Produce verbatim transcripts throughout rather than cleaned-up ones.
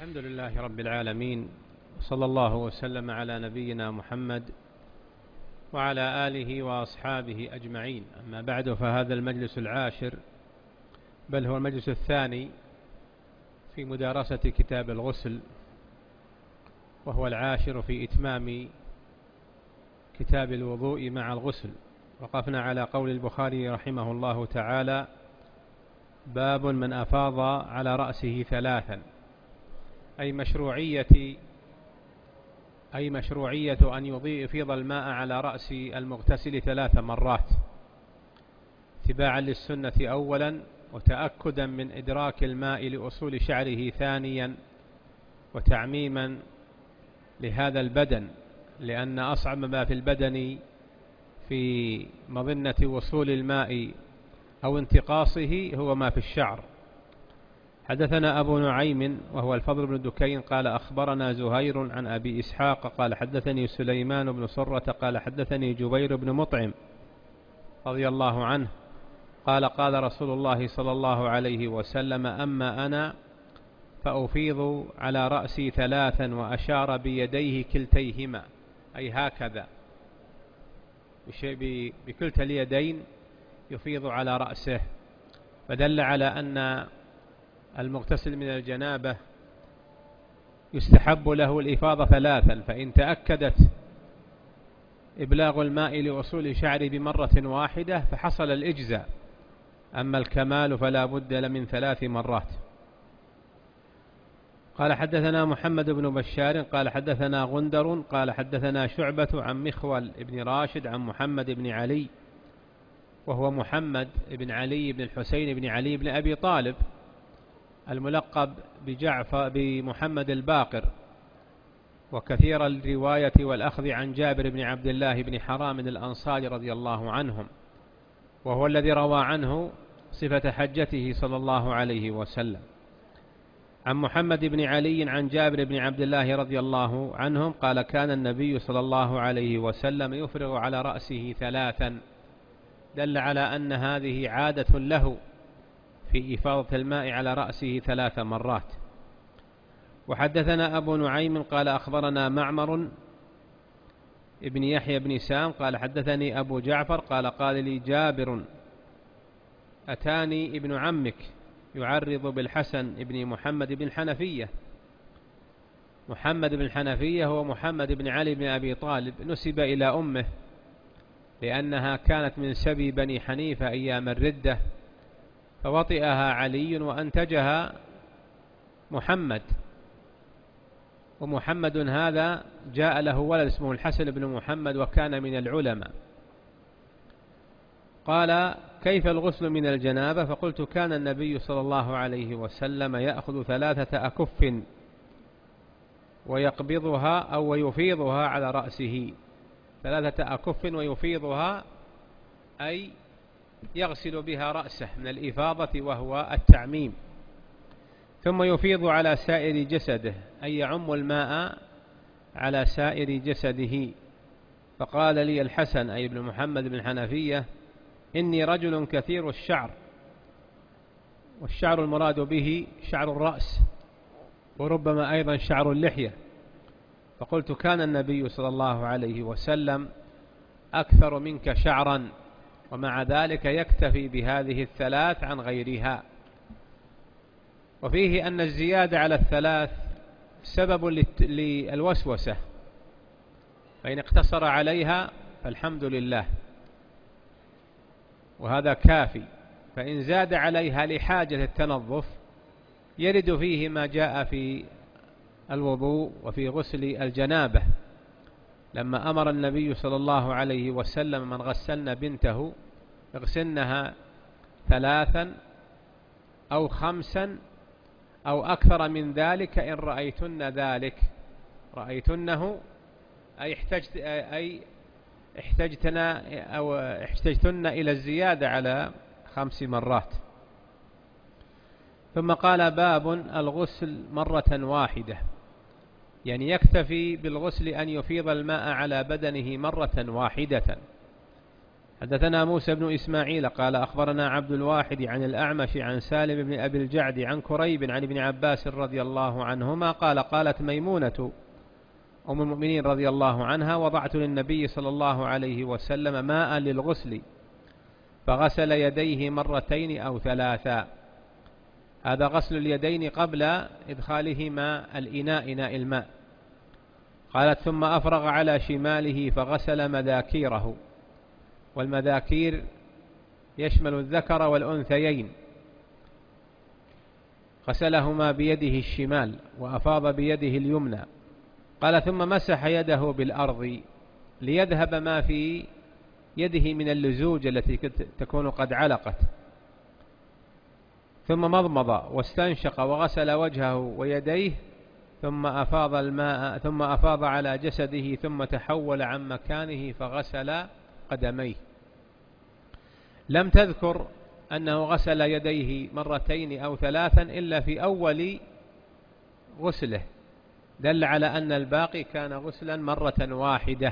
الحمد لله رب العالمين، صلى الله وسلم على نبينا محمد وعلى آله وأصحابه أجمعين. أما بعد، فهذا المجلس العاشر، بل هو المجلس الثاني في مدارسة كتاب الغسل، وهو العاشر في إتمام كتاب الوضوء مع الغسل. وقفنا على قول البخاري رحمه الله تعالى: باب من أفاض على رأسه ثلاثا، أي مشروعية أي مشروعية أن يفيض الماء على رأس المغتسل ثلاث مرات، اتباعا للسنة أولا، وتأكدا من إدراك الماء لأصول شعره ثانيا، وتعميما لهذا البدن، لأن أصعب ما في البدن في مظنة وصول الماء أو انتقاصه هو ما في الشعر. حدثنا أبو نعيم وهو الفضل بن دكين قال أخبرنا زهير عن أبي إسحاق قال حدثني سليمان بن صرة قال حدثني جبير بن مطعم رضي الله عنه قال قال رسول الله صلى الله عليه وسلم: أما أنا فأفيض على رأسي ثلاثا، وأشار بيديه كلتيهما، أي هكذا بكلتا اليدين يفيض على رأسه، فدل على أن المغتسل من الجنابة يستحب له الإفاضة ثلاثا، فإن تأكدت إبلاغ الماء لوصول شعره بمرة واحدة فحصل الإجزاء، أما الكمال فلا بد من ثلاث مرات. قال حدثنا محمد بن بشار قال حدثنا غندر قال حدثنا شعبة عن مخول بن راشد عن محمد بن علي، وهو محمد بن علي بن الحسين بن علي بن أبي طالب الملقب بجعفر بمحمد الباقر، وكثير الرواية والأخذ عن جابر بن عبد الله بن حرام الأنصاري رضي الله عنهم، وهو الذي روى عنه صفة حجته صلى الله عليه وسلم. عن محمد بن علي عن جابر بن عبد الله رضي الله عنهم قال: كان النبي صلى الله عليه وسلم يفرغ على رأسه ثلاثا، دل على أن هذه عادة له في إفاضة الماء على رأسه ثلاث مرات. وحدثنا أبو نعيم قال أخبرنا معمر ابن يحيى بن سام قال حدثني أبو جعفر قال قال لي جابر: أتاني ابن عمك يعرض بالحسن ابن محمد بن الحنفية. محمد بن الحنفية هو محمد بن علي بن أبي طالب، نسب إلى أمه لأنها كانت من سبي بني حنيفة أيام الردة، فوطئها علي وأنتجها محمد، ومحمد هذا جاء له ولد اسمه الحسن بن محمد وكان من العلماء. قال: كيف الغسل من الجنابة؟ فقلت: كان النبي صلى الله عليه وسلم يأخذ ثلاثة أكف ويقبضها أو ويفيضها على رأسه، ثلاثة أكف ويفيضها أي يغسل بها رأسه من الإفاضة وهو التعميم، ثم يفيض على سائر جسده أي يعم الماء على سائر جسده. فقال لي الحسن أي ابن محمد بن حنفية: إني رجل كثير الشعر، والشعر المراد به شعر الرأس، وربما أيضا شعر اللحية. فقلت: كان النبي صلى الله عليه وسلم أكثر منك شعرا، ومع ذلك يكتفي بهذه الثلاث عن غيرها. وفيه أن الزيادة على الثلاث سبب للوسوسة، فإن اقتصر عليها فالحمد لله وهذا كافي، فإن زاد عليها لحاجة التنظف يرد فيه ما جاء في الوضوء وفي غسل الجنابة، لما أمر النبي صلى الله عليه وسلم من غسلنا بنته اغسلنها ثلاثا أو خمسا أو أكثر من ذلك إن رأيتن ذلك. رأيتنه أي احتجت أي احتجتنا أو احتجتن إلى الزيادة على خمس مرات. ثم قال: باب الغسل مرة واحدة، يعني يكتفي بالغسل أن يفيض الماء على بدنه مرة واحدة، حدثنا موسى بن إسماعيل قال أخبرنا عبد الواحد عن الأعمش عن سالم بن أبي الجعد عن كريب عن ابن عباس رضي الله عنهما قال قالت ميمونة أم المؤمنين رضي الله عنها وضعت للنبي صلى الله عليه وسلم ماء للغسل فغسل يديه مرتين أو ثلاثا. هذا غسل اليدين قبل إدخالهما الإناء إناء الماء. قالت ثم أفرغ على شماله فغسل مذاكيره، والمذاكير يشمل الذكر والأنثيين، غسلهما بيده الشمال وأفاض بيده اليمنى. قال ثم مسح يده بالأرض ليذهب ما في يده من اللزوج التي تكون قد علقت، ثم مضمض واستنشق وغسل وجهه ويديه، ثم أفاض الماء ثم أفاض على جسده، ثم تحول عن مكانه فغسل قدميه. لم تذكر أنه غسل يديه مرتين أو ثلاثا إلا في أول غسله، دل على أن الباقي كان غسلا مرة واحدة،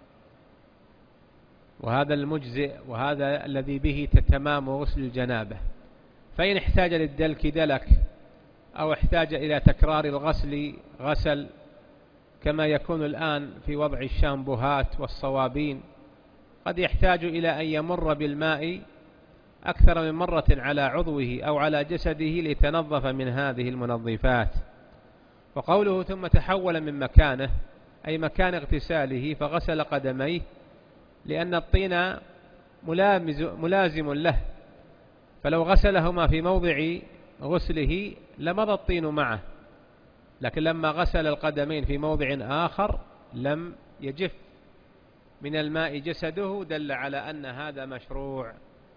وهذا المجزئ وهذا الذي به تتمام غسل الجنابة. فإن احتاج للدلك دلك، أو احتاج إلى تكرار الغسل غسل، كما يكون الآن في وضع الشامبوهات والصوابين، قد يحتاج إلى أن يمر بالماء أكثر من مرة على عضوه أو على جسده ليتنظف من هذه المنظفات. وقوله ثم تحول من مكانه أي مكان اغتساله فغسل قدميه، لأن الطين ملازم له، فلو غسلهما في موضع غسله لمضى الطين معه، لكن لما غسل القدمين في موضع آخر لم يجف من الماء جسده، دل على أن هذا مشروع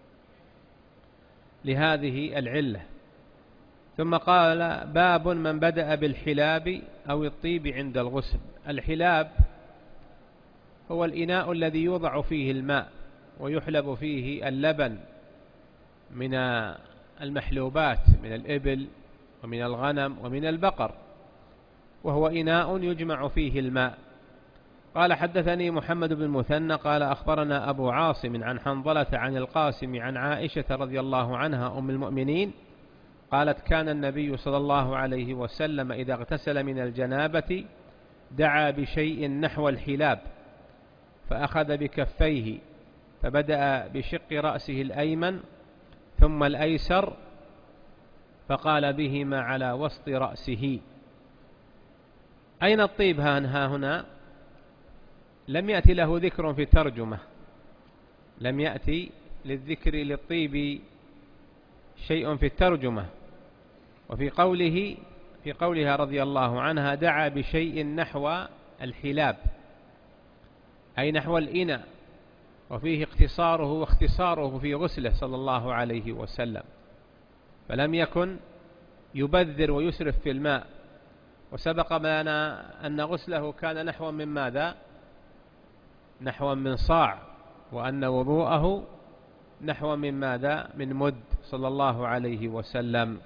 لهذه العلة. ثم قال باب من بدأ بالحلاب أو الطيب عند الغسل. الحلاب هو الإناء الذي يوضع فيه الماء ويحلب فيه اللبن من المحلوبات من الإبل ومن الغنم ومن البقر، وهو إناء يجمع فيه الماء. قال حدثني محمد بن المثنى قال أخبرنا أبو عاصم عن حنظلة عن القاسم عن عائشة رضي الله عنها أم المؤمنين قالت كان النبي صلى الله عليه وسلم إذا اغتسل من الجنابة دعا بشيء نحو الحلاب، فأخذ بكفيه فبدأ بشق رأسه الأيمن ثم الأيسر، فقال بهما على وسط رأسه. أين الطيب ها هنا؟ لم يأتي له ذكر في الترجمة، لم يأتي للذكر للطيب شيء في الترجمة. وفي قوله في قولها رضي الله عنها دعا بشيء نحو الحلاب أي نحو الإناء، وفيه اختصاره واختصاره في غسله صلى الله عليه وسلم، فلم يكن يبذر ويسرف في الماء. وسبق لنا أن غسله كان نحو من ماذا؟ نحو من صاع، وأن وضوءه نحو من ماذا؟ من مد صلى الله عليه وسلم.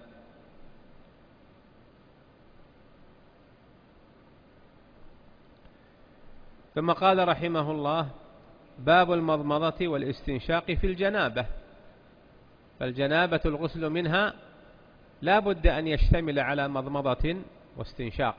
ثم قال رحمه الله باب المضمضة والاستنشاق في الجنابة. فالجنابة الغسل منها لا بد أن يشتمل على مضمضة واستنشاق،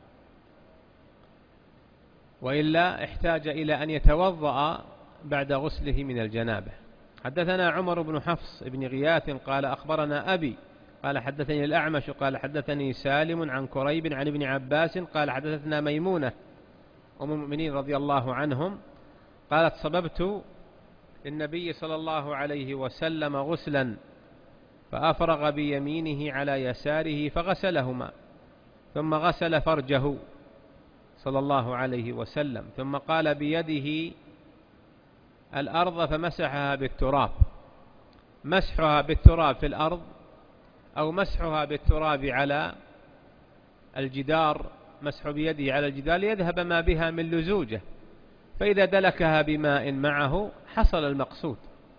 وإلا احتاج إلى أن يتوضأ بعد غسله من الجنابة. حدثنا عمر بن حفص بن غياث قال أخبرنا أبي قال حدثني الأعمش قال حدثني سالم عن كريب عن ابن عباس قال حدثتنا ميمونة أم المؤمنين رضي الله عنهم قالت صببت للنبي صلى الله عليه وسلم غسلا فأفرغ بيمينه على يساره فغسلهما، ثم غسل فرجه صلى الله عليه وسلم، ثم قال بيده الأرض فمسحها بالتراب. مسحها بالتراب في الأرض أو مسحها بالتراب على الجدار، مسح بيده على الجدار ليذهب ما بها من لزوجه، فإذا دلكها بماء معه حصل المقصود.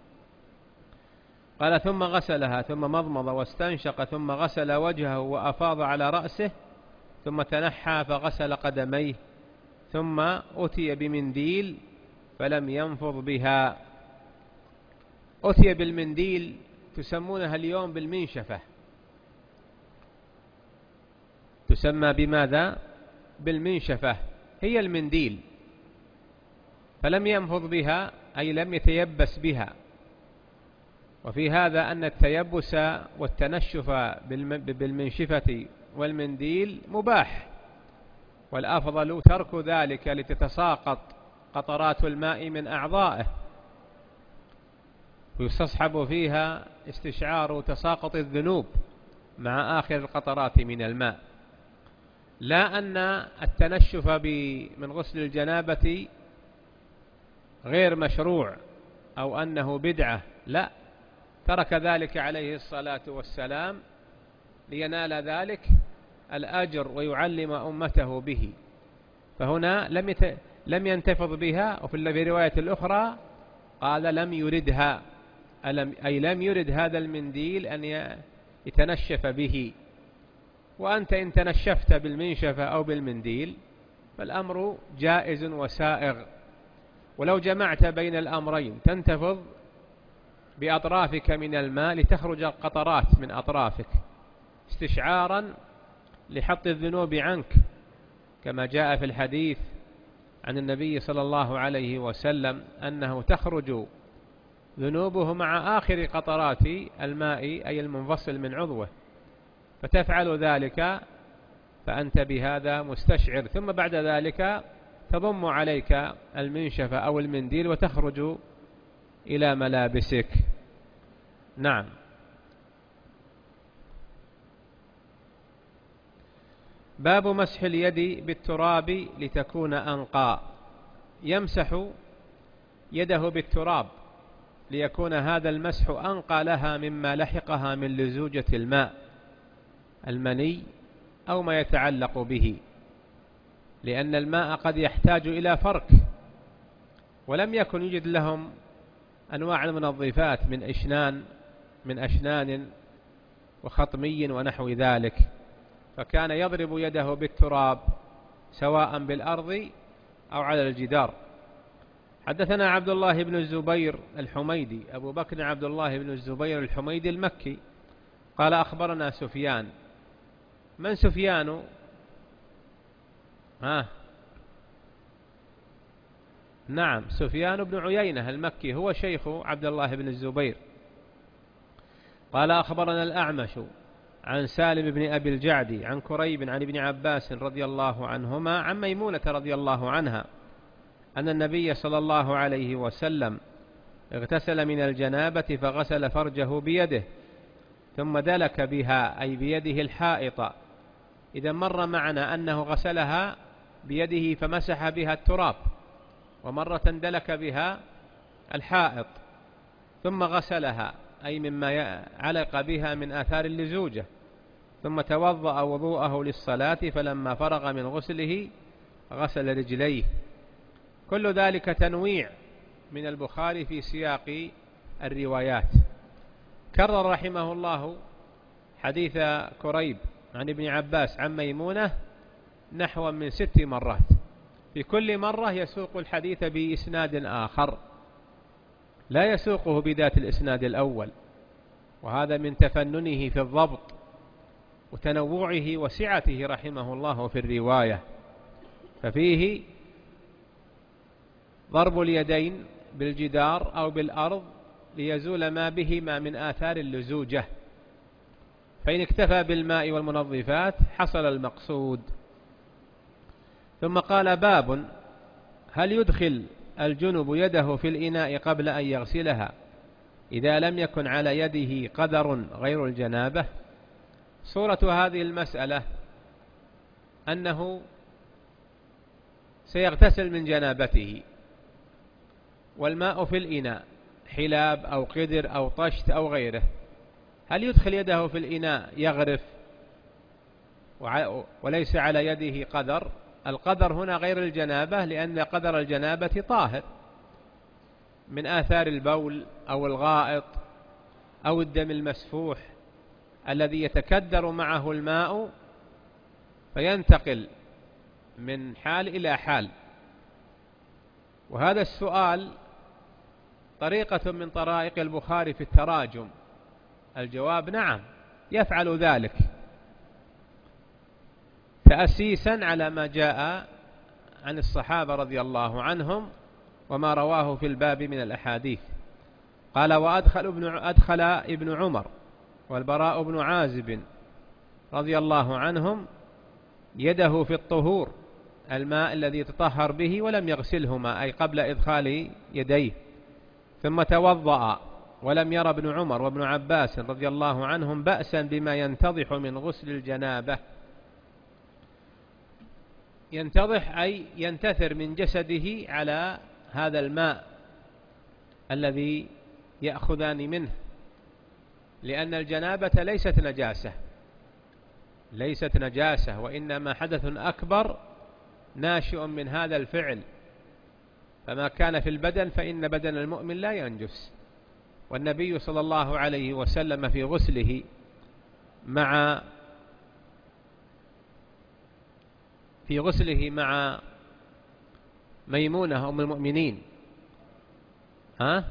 قال ثم غسلها ثم مضمض واستنشق ثم غسل وجهه وأفاض على رأسه، ثم تنحى فغسل قدميه، ثم أتي بمنديل فلم ينفض بها. أتي بالمنديل تسمونها اليوم بالمنشفة، تسمى بماذا؟ بالمنشفة، هي المنديل. فلم ينفض بها أي لم يتيبس بها. وفي هذا أن التيبس والتنشف بالمنشفة والمنديل مباح، والأفضل ترك ذلك لتتساقط قطرات الماء من أعضائه ويستصحب فيها استشعار تساقط الذنوب مع آخر القطرات من الماء. لا أن التنشف من غسل الجنابة غير مشروع أو أنه بدعة، لا، ترك ذلك عليه الصلاة والسلام لينال ذلك الأجر ويعلم أمته به. فهنا لم يت... لم ينتفض بها. وفي الرواية الأخرى قال لم يردها، أي لم يرد هذا المنديل أن يتنشف به. وأنت إن تنشفت بالمنشفة أو بالمنديل فالأمر جائز وسائغ. ولو جمعت بين الأمرين تنتفض بأطرافك من الماء لتخرج القطرات من أطرافك استشعارا لحط الذنوب عنك، كما جاء في الحديث عن النبي صلى الله عليه وسلم أنه تخرج ذنوبه مع آخر قطرات الماء أي المنفصل من عضوه، فتفعل ذلك فأنت بهذا مستشعر. ثم بعد ذلك تضم عليك المنشفة أو المنديل وتخرج إلى ملابسك. نعم. باب مسح اليد بالتراب لتكون أنقى. يمسح يده بالتراب ليكون هذا المسح أنقى لها مما لحقها من لزوجة الماء المني أو ما يتعلق به، لأن الماء قد يحتاج إلى فرك، ولم يكن يوجد لهم أنواع المنظفات من أشنان من أشنان وخطمي ونحو ذلك، فكان يضرب يده بالتراب سواء بالأرض أو على الجدار. حدثنا عبد الله بن الزبير الحميدي، أبو بكر عبد الله بن الزبير الحميدي المكي، قال أخبرنا سفيان. من سفيان؟ ها نعم، سفيان بن عيينة المكي، هو شيخ عبد الله بن الزبير. قال أخبرنا الأعمش عن سالم بن أبي الجعد عن كريب عن ابن عباس رضي الله عنهما عن ميمونة رضي الله عنها أن النبي صلى الله عليه وسلم اغتسل من الجنابة فغسل فرجه بيده ثم دلك بها أي بيده الحائط. إذا مر معنا أنه غسلها بيده فمسح بها التراب، ومرة دلك بها الحائط ثم غسلها أي مما علق بها من آثار اللزوجة، ثم توضأ وضوءه للصلاة، فلما فرغ من غسله غسل رجليه. كل ذلك تنويع من البخاري في سياق الروايات. كرر رحمه الله حديث كريب عن ابن عباس عن ميمونة نحو من ست مرات، في كل مرة يسوق الحديث بإسناد آخر لا يسوقه بذات الإسناد الأول، وهذا من تفننه في الضبط وتنوعه وسعته رحمه الله في الرواية. ففيه ضرب اليدين بالجدار أو بالأرض ليزول ما بهما من آثار اللزوجة، فإن اكتفى بالماء والمنظفات حصل المقصود. ثم قال باب هل يدخل الجنب يده في الإناء قبل أن يغسلها إذا لم يكن على يده قدر غير الجنابة. صورة هذه المسألة أنه سيغتسل من جنابته والماء في الإناء حلاب أو قدر أو طشت أو غيره، هل يدخل يده في الإناء يغرف وليس على يده قدر؟ القدر هنا غير الجنابة، لأن قدر الجنابة طاهر من آثار البول أو الغائط أو الدم المسفوح الذي يتكدر معه الماء فينتقل من حال إلى حال. وهذا السؤال طريقة من طرائق البخاري في التراجم؟ الجواب نعم، يفعل ذلك تأسيسا على ما جاء عن الصحابة رضي الله عنهم وما رواه في الباب من الأحاديث. قال: وأدخل ابن, أدخل ابن عمر والبراء بن عازب رضي الله عنهم يده في الطهور، الماء الذي تطهر به، ولم يغسلهما، أي قبل إدخال يديه، ثم توضأ، ولم ير ابن عمر وابن عباس رضي الله عنهم بأسا بما ينتضح من غسل الجنابة. ينتضح أي ينتثر من جسده على هذا الماء الذي يأخذان منه، لأن الجنابة ليست نجاسة ليست نجاسة وإنما حدث أكبر ناشئ من هذا الفعل، فما كان في البدن فإن بدن المؤمن لا ينجس. والنبي صلى الله عليه وسلم في غسله مع في غسله مع ميمونة أم المؤمنين ها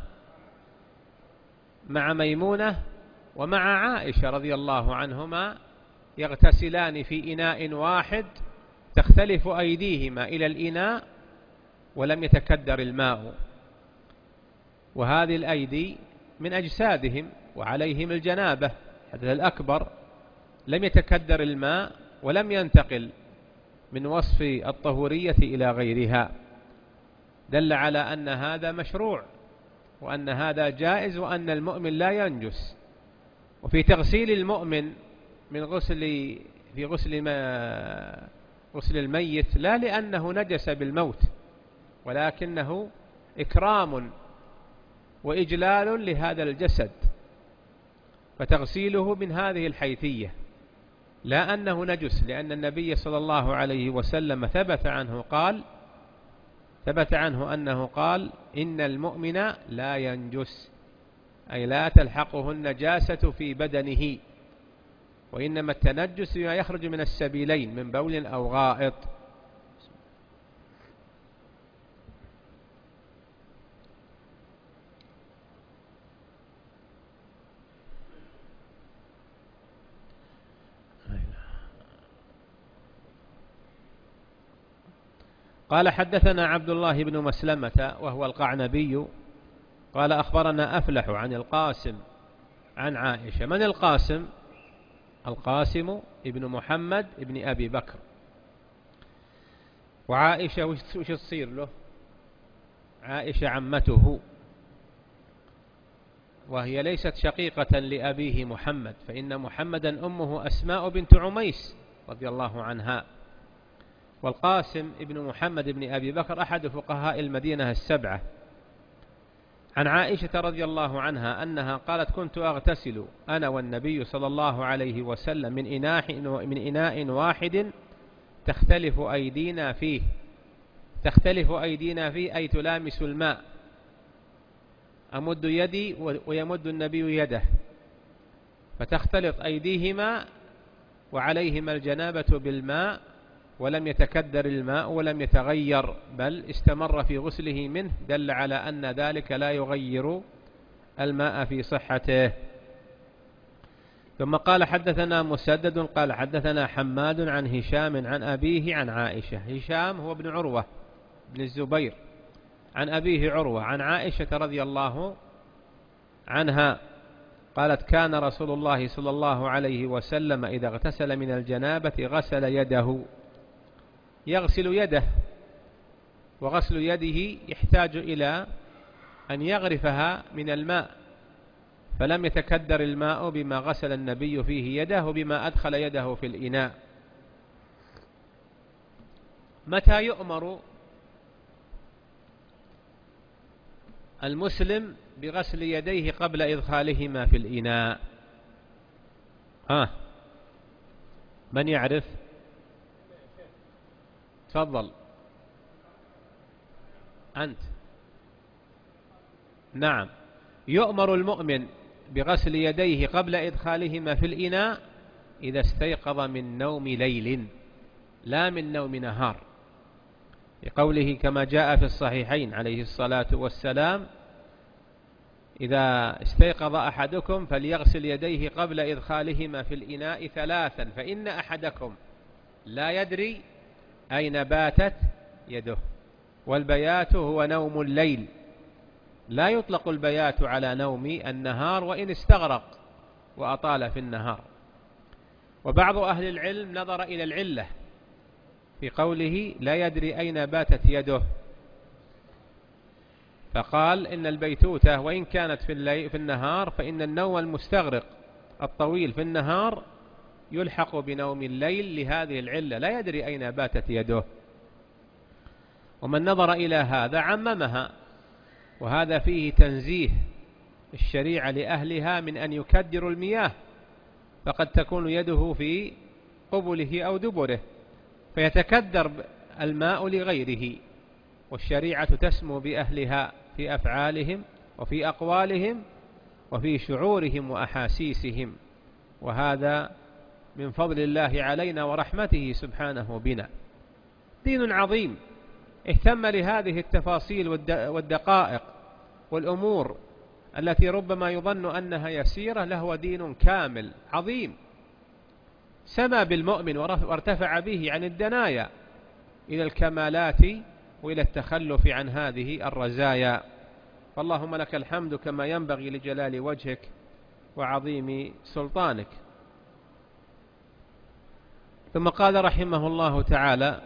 مع ميمونة ومع عائشة رضي الله عنهما يغتسلان في إناء واحد، تختلف أيديهما إلى الإناء ولم يتكدر الماء، وهذه الأيدي من أجسادهم وعليهم الجنابة الحدث الأكبر، لم يتكدر الماء ولم ينتقل من وصف الطهورية إلى غيرها، دل على أن هذا مشروع وأن هذا جائز وأن المؤمن لا ينجس. وفي تغسيل المؤمن من غسل في غسل ما غسل الميت لا لأنه نجس بالموت، ولكنه إكرام وإجلال لهذا الجسد، فتغسيله من هذه الحيثية، لا أنه نجس، لأن النبي صلى الله عليه وسلم ثبت عنه قال ثبت عنه أنه قال: إن المؤمن لا ينجس، أي لا تلحقه النجاسة في بدنه، وإنما التنجس ما يخرج من السبيلين من بول أو غائط. قال: حدثنا عبد الله بن مسلمة وهو القعنبي قال: أخبرنا أفلح عن القاسم عن عائشة. من القاسم؟ القاسم ابن محمد ابن أبي بكر. وعائشة وش تصير له؟ عائشة عمته، وهي ليست شقيقة لأبيه محمد، فإن محمدا أمه أسماء بنت عميس رضي الله عنها. والقاسم ابن محمد ابن أبي بكر أحد فقهاء المدينة السبعة. عن عائشة رضي الله عنها أنها قالت: كنت أغتسل أنا والنبي صلى الله عليه وسلم من إناء من إناء واحد تختلف أيدينا فيه تختلف أيدينا فيه أي تلامس الماء، أمد يدي ويمد النبي يده، فتختلط أيديهما وعليهما الجنابة بالماء، ولم يتكدر الماء ولم يتغير، بل استمر في غسله منه، دل على أن ذلك لا يغير الماء في صحته. ثم قال: حدثنا مسدد قال: حدثنا حماد عن هشام عن أبيه عن عائشة. هشام هو ابن عروة بن الزبير، عن أبيه عروة عن عائشة رضي الله عنها قالت: كان رسول الله صلى الله عليه وسلم إذا اغتسل من الجنابة غسل يده. يغسل يده، وغسل يده يحتاج إلى أن يغرفها من الماء، فلم يتكدر الماء بما غسل النبي فيه يده وبما أدخل يده في الإناء. متى يؤمر المسلم بغسل يديه قبل إدخالهما في الإناء؟ ها، من يعرف؟ تفضل أنت. نعم، يؤمر المؤمن بغسل يديه قبل إدخالهما في الإناء إذا استيقظ من نوم ليل لا من نوم نهار، لقوله كما جاء في الصحيحين عليه الصلاة والسلام: إذا استيقظ أحدكم فليغسل يديه قبل إدخالهما في الإناء ثلاثا فإن أحدكم لا يدري أين باتت يده. والبيات هو نوم الليل، لا يطلق البيات على نوم النهار وإن استغرق وأطال في النهار. وبعض أهل العلم نظر إلى العلة في قوله لا يدري أين باتت يده، فقال إن البيتوتة وإن كانت في, الليل في النهار فإن النوم المستغرق الطويل في النهار يلحق بنوم الليل لهذه العلة، لا يدري أين باتت يده. ومن نظر إلى هذا عممها، وهذا فيه تنزيه الشريعة لأهلها من أن يكدروا المياه، فقد تكون يده في قبله أو دبره فيتكدر الماء لغيره، والشريعة تسمو بأهلها في أفعالهم وفي أقوالهم وفي شعورهم وأحاسيسهم، وهذا من فضل الله علينا ورحمته سبحانه بنا. دين عظيم اهتم لهذه التفاصيل والدقائق والأمور التي ربما يظن أنها يسيرة، لهو دين كامل عظيم سما بالمؤمن وارتفع به عن الدنايا إلى الكمالات وإلى التخلف عن هذه الرزايا. فاللهم لك الحمد كما ينبغي لجلال وجهك وعظيم سلطانك. ثم قال رحمه الله تعالى: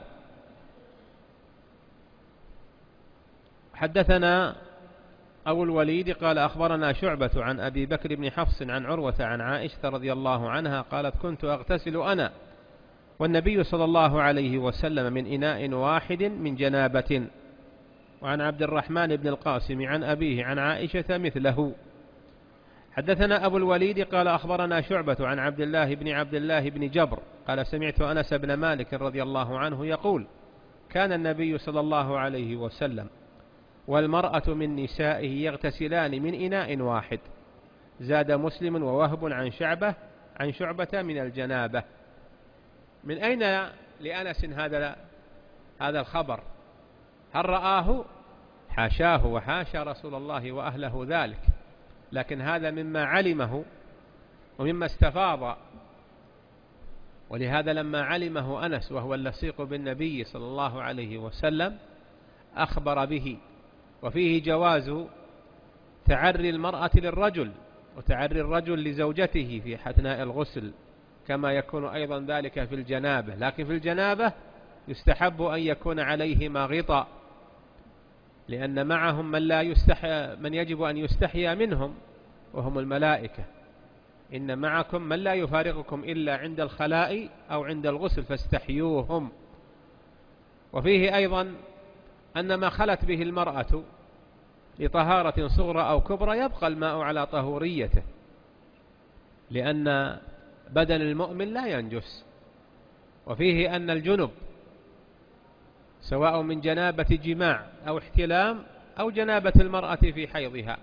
حدثنا أبو الوليد قال أخبرنا شعبة عن أبي بكر بن حفص عن عروة عن عائشة رضي الله عنها قالت: كنت أغتسل أنا والنبي صلى الله عليه وسلم من إناء واحد من جنابة. وعن عبد الرحمن بن القاسم عن أبيه عن عائشة مثله. حدثنا أبو الوليد قال أخبرنا شعبة عن عبد الله بن عبد الله بن جبر قال: سمعت أنس بن مالك رضي الله عنه يقول: كان النبي صلى الله عليه وسلم والمرأة من نسائه يغتسلان من إناء واحد. زاد مسلم ووهب عن شعبة عن شعبة من الجنابة. من أين لأنس هذا هذا الخبر؟ هل رآه؟ حاشاه وحاشا رسول الله وأهله ذلك، لكن هذا مما علمه ومما استفاض. ولهذا لما علمه أنس وهو اللصيق بالنبي صلى الله عليه وسلم أخبر به. وفيه جواز تعري المرأة للرجل وتعري الرجل لزوجته في أثناء الغسل، كما يكون أيضا ذلك في الجنابة، لكن في الجنابة يستحب أن يكون عليهما غطاء، لأن معهم من, لا يستحي من يجب أن يستحيا منهم وهم الملائكة. إن معكم من لا يفارقكم إلا عند الخلاء أو عند الغسل فاستحيوهم. وفيه أيضا أن ما خلت به المرأة لطهارة صغرى أو كبرى يبقى الماء على طهوريته، لأن بدن المؤمن لا ينجس. وفيه أن الجنب سواء من جنابة جماع أو احتلام أو جنابة المرأة في حيضها،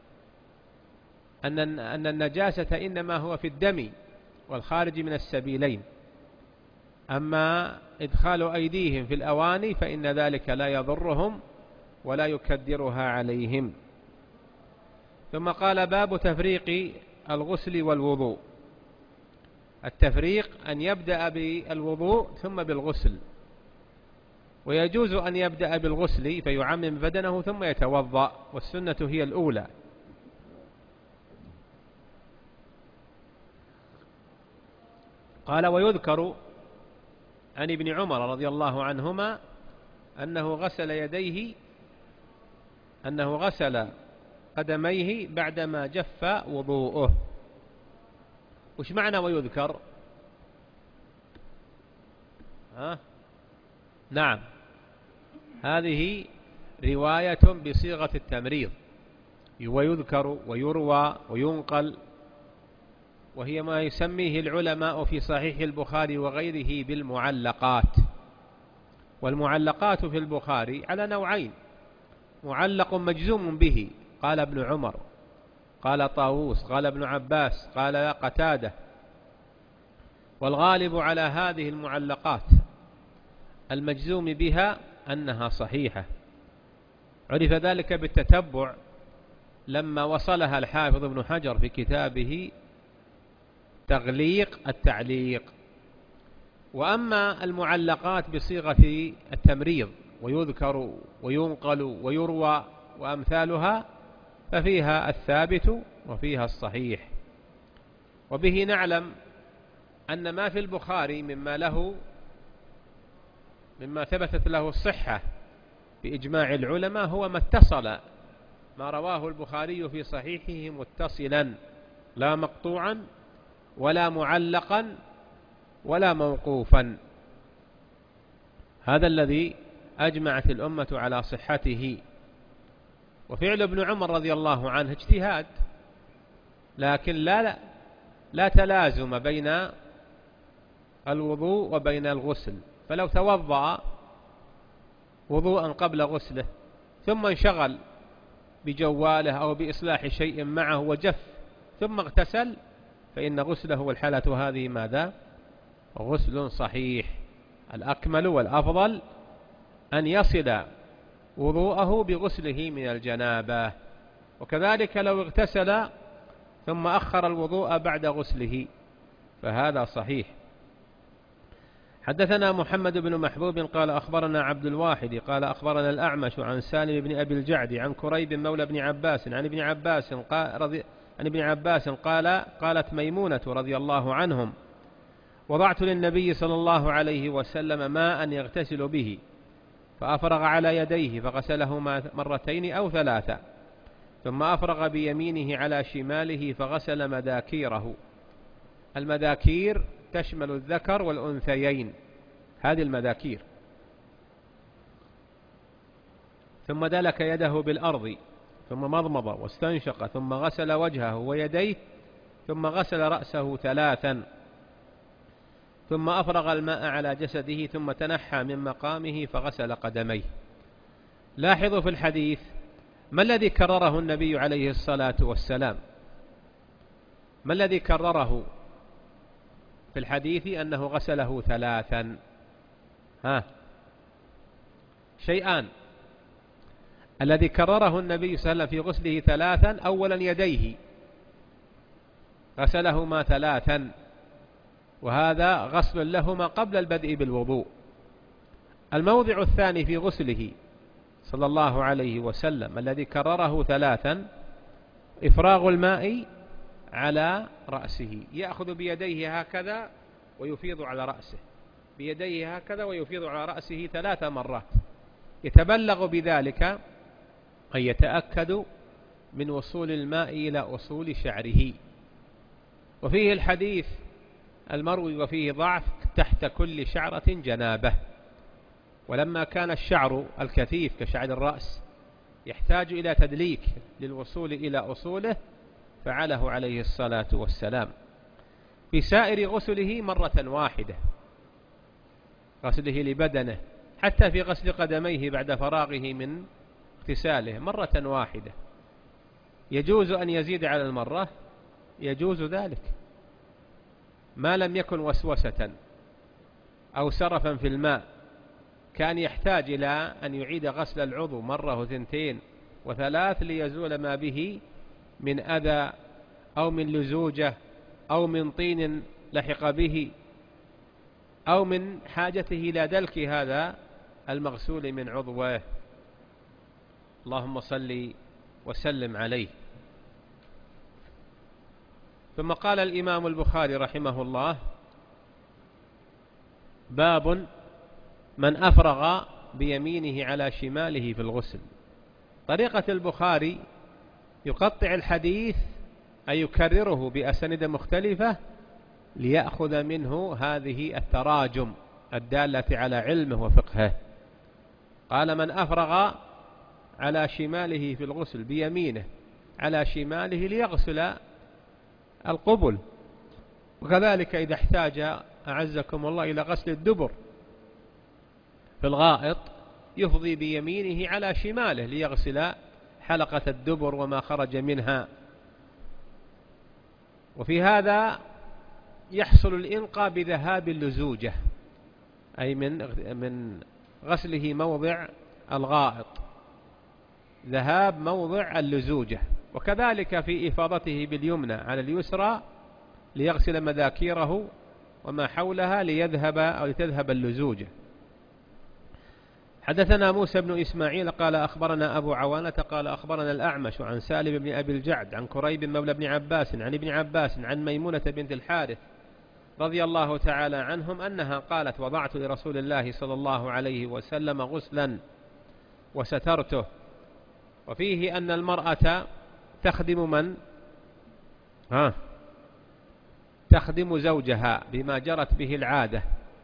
أن أن النجاسة إنما هو في الدم والخارج من السبيلين. أما إدخال أيديهم في الأواني فإن ذلك لا يضرهم ولا يكدرها عليهم. ثم قال: باب تفريق الغسل والوضوء. التفريق أن يبدأ بالوضوء ثم بالغسل، ويجوز أن يبدأ بالغسل فيعمم بدنه ثم يتوضأ، والسنة هي الأولى. قال: ويذكر عن ابن عمر رضي الله عنهما أنه غسل يديه أنه غسل قدميه بعدما جف وضوءه. وش معنى ويذكر؟ ها؟ نعم، هذه رواية بصيغة التمريض، ويذكر ويروى وينقل، وهي ما يسميه العلماء في صحيح البخاري وغيره بالمعلقات. والمعلقات في البخاري على نوعين: معلق مجزوم به قال ابن عمر، قال طاووس، قال ابن عباس، قال قتادة. والغالب على هذه المعلقات المجزوم بها أنها صحيحة. عرف ذلك بالتتبع لما وصلها الحافظ ابن حجر في كتابه تغليق التعليق. وأما المعلقات بصيغة التمريض ويذكر وينقل ويروى وأمثالها ففيها الثابت وفيها الصحيح. وبه نعلم أن ما في البخاري مما له مما ثبتت له الصحة بإجماع العلماء هو ما اتصل، ما رواه البخاري في صحيحه متصلا، لا مقطوعا ولا معلقا ولا موقوفا. هذا الذي أجمعت الأمة على صحته. وفعل ابن عمر رضي الله عنه اجتهاد، لكن لا لا, لا تلازم بين الوضوء وبين الغسل. فلو توضأ وضوءا قبل غسله ثم انشغل بجواله أو بإصلاح شيء معه وجف ثم اغتسل فإن غسله والحالة هذه ماذا؟ غسل صحيح. الأكمل والأفضل أن يصل وضوءه بغسله من الجنابة. وكذلك لو اغتسل ثم أخر الوضوء بعد غسله فهذا صحيح. حدثنا محمد بن محبوب قال أخبرنا عبد الواحد قال أخبرنا الأعمش عن سالم بن أبي الجعد عن كريب مولى ابن عباس عن ابن عباس قال, رضي عن ابن عباس قال قالت ميمونة رضي الله عنهم وضعت للنبي صلى الله عليه وسلم ماء يغتسل به فأفرغ على يديه فغسله مرتين أو ثلاثة ثم أفرغ بيمينه على شماله فغسل مذاكيره. المذاكير تشمل الذكر والأنثيين، هذه المذاكير. ثم دلك يده بالأرض ثم مضمض واستنشق ثم غسل وجهه ويديه ثم غسل رأسه ثلاثا ثم أفرغ الماء على جسده ثم تنحى من مقامه فغسل قدميه. لاحظوا في الحديث ما الذي كرره النبي عليه الصلاة والسلام؟ ما الذي كرره في الحديث؟ أنه غسله ثلاثا. ها شيئان. الذي كرره النبي صلى الله عليه وسلم في غسله ثلاثا أولا يديه غسلهما ثلاثا، وهذا غسل لهما قبل البدء بالوضوء. الموضع الثاني في غسله صلى الله عليه وسلم الذي كرره ثلاثا إفراغ الماء على رأسه، يأخذ بيديه هكذا ويفيض على رأسه، بيديه هكذا ويفيض على رأسه ثلاث مرات، يتبلغ بذلك أن يتأكد من وصول الماء إلى أصول شعره. وفيه الحديث المروي وفيه ضعف تحت كل شعرة جنابة. ولما كان الشعر الكثيف كشعر الرأس يحتاج إلى تدليك للوصول إلى أصوله فعله عليه الصلاة والسلام. في سائر غسله مرة واحدة، غسله لبدنه، حتى في غسل قدميه بعد فراغه من اغتساله مرة واحدة. يجوز أن يزيد على المرة، يجوز ذلك ما لم يكن وسوسة أو سرفا في الماء، كان يحتاج إلى أن يعيد غسل العضو مرة وثنتين وثلاث ليزول ما به من أذى أو من لزوجة أو من طين لحق به أو من حاجته إلى دلك هذا المغسول من عضوه. اللهم صل وسلم عليه. ثم قال الإمام البخاري رحمه الله: باب من أفرغ بيمينه على شماله في الغسل. طريقة البخاري يقطع الحديث أي يكرره بأسانيد مختلفة ليأخذ منه هذه التراجم الدالة على علمه وفقهه. قال: من أفرغ على شماله في الغسل، بيمينه على شماله ليغسل القبل. وكذلك إذا احتاج أعزكم الله إلى غسل الدبر في الغائط يفضي بيمينه على شماله ليغسل حلقة الدبر وما خرج منها. وفي هذا يحصل الإنقاء بذهاب اللزوجة، أي من من غسله موضع الغائط، ذهاب موضع اللزوجة. وكذلك في إفاضته باليمنى على اليسرى ليغسل مذاكيره وما حولها ليذهب أو لتذهب اللزوجة. حدثنا موسى بن إسماعيل قال أخبرنا أبو عوانة قال أخبرنا الأعمش عن سالم بن أبي الجعد عن كريب مولى بن عباس عن ابن عباس عن ميمونة بنت الحارث رضي الله تعالى عنهم أنها قالت وضعت لرسول الله صلى الله عليه وسلم غسلا وسترته. وفيه أن المرأة تخدم من؟ ها تخدم زوجها بما جرت به العادة.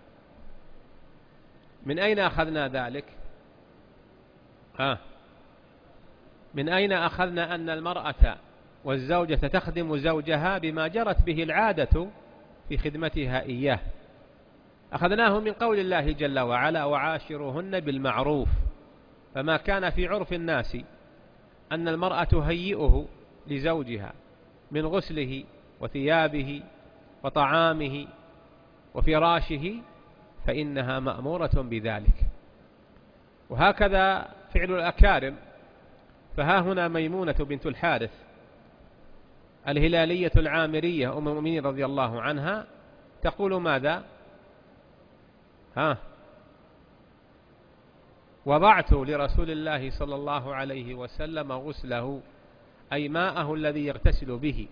من أين أخذنا ذلك؟ ها من أين أخذنا أن المرأة والزوجة تخدم زوجها بما جرت به العادة في خدمتها إياه؟ أخذناه من قول الله جل وعلا وعاشروهن بالمعروف. فما كان في عرف الناس أن المرأة تهيئه لزوجها من غسله وثيابه وطعامه وفراشه فإنها مأمورة بذلك. وهكذا فعل الأكارم. فها هنا ميمونة بنت الحارث الهلالية العامرية أم المؤمنين رضي الله عنها تقول ماذا؟ ها وضعت لرسول الله صلى الله عليه وسلم غسله أي ماءه الذي يغتسل به.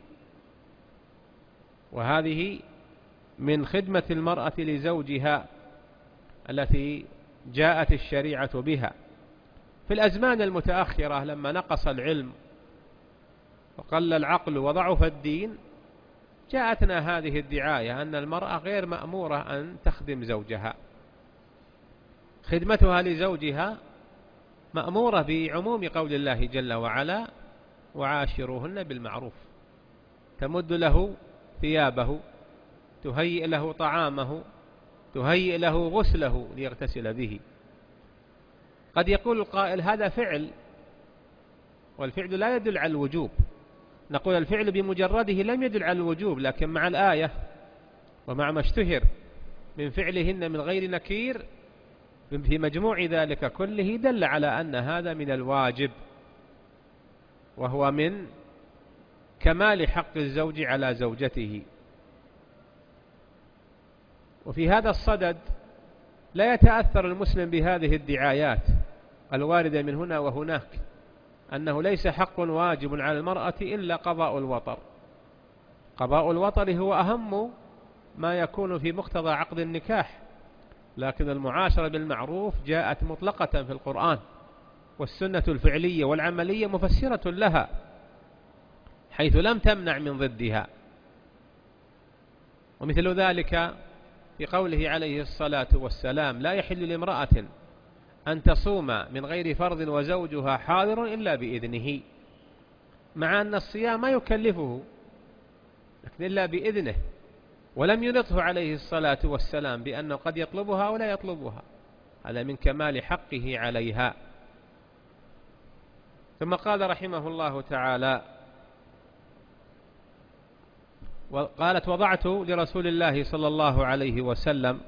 وهذه من خدمة المرأة لزوجها التي جاءت الشريعة بها. في الأزمان المتأخرة لما نقص العلم وقل العقل وضعف الدين جاءتنا هذه الدعاية أن المرأة غير مأمورة أن تخدم زوجها. خدمتها لزوجها مأمورة بعموم قول الله جل وعلا وعاشروهن بالمعروف. تمد له ثيابه تهيئ له طعامه تهيئ له غسله ليغتسل به. قد يقول القائل هذا فعل والفعل لا يدل على الوجوب. نقول الفعل بمجرده لم يدل على الوجوب لكن مع الآية ومع ما اشتهر من فعلهن من غير نكير في مجموع ذلك كله دل على أن هذا من الواجب وهو من كمال حق الزوج على زوجته. وفي هذا الصدد لا يتأثر المسلم بهذه الدعايات الواردة من هنا وهناك أنه ليس حق واجب على المرأة إلا قضاء الوطر. قضاء الوطر هو أهم ما يكون في مقتضى عقد النكاح. لكن المعاشرة بالمعروف جاءت مطلقة في القرآن والسنة الفعلية والعملية مفسرة لها حيث لم تمنع من ضدها. ومثل ذلك في قوله عليه الصلاة والسلام لا يحل لامرأة أن تصوم من غير فرض وزوجها حاضر إلا بإذنه. مع أن الصيام ما يكلفه لكن إلا بإذنه. ولم ينطه عليه الصلاة والسلام بأنه قد يطلبها ولا يطلبها. هذا من كمال حقه عليها. ثم قال رحمه الله تعالى قالت وضعت لرسول الله صلى الله عليه وسلم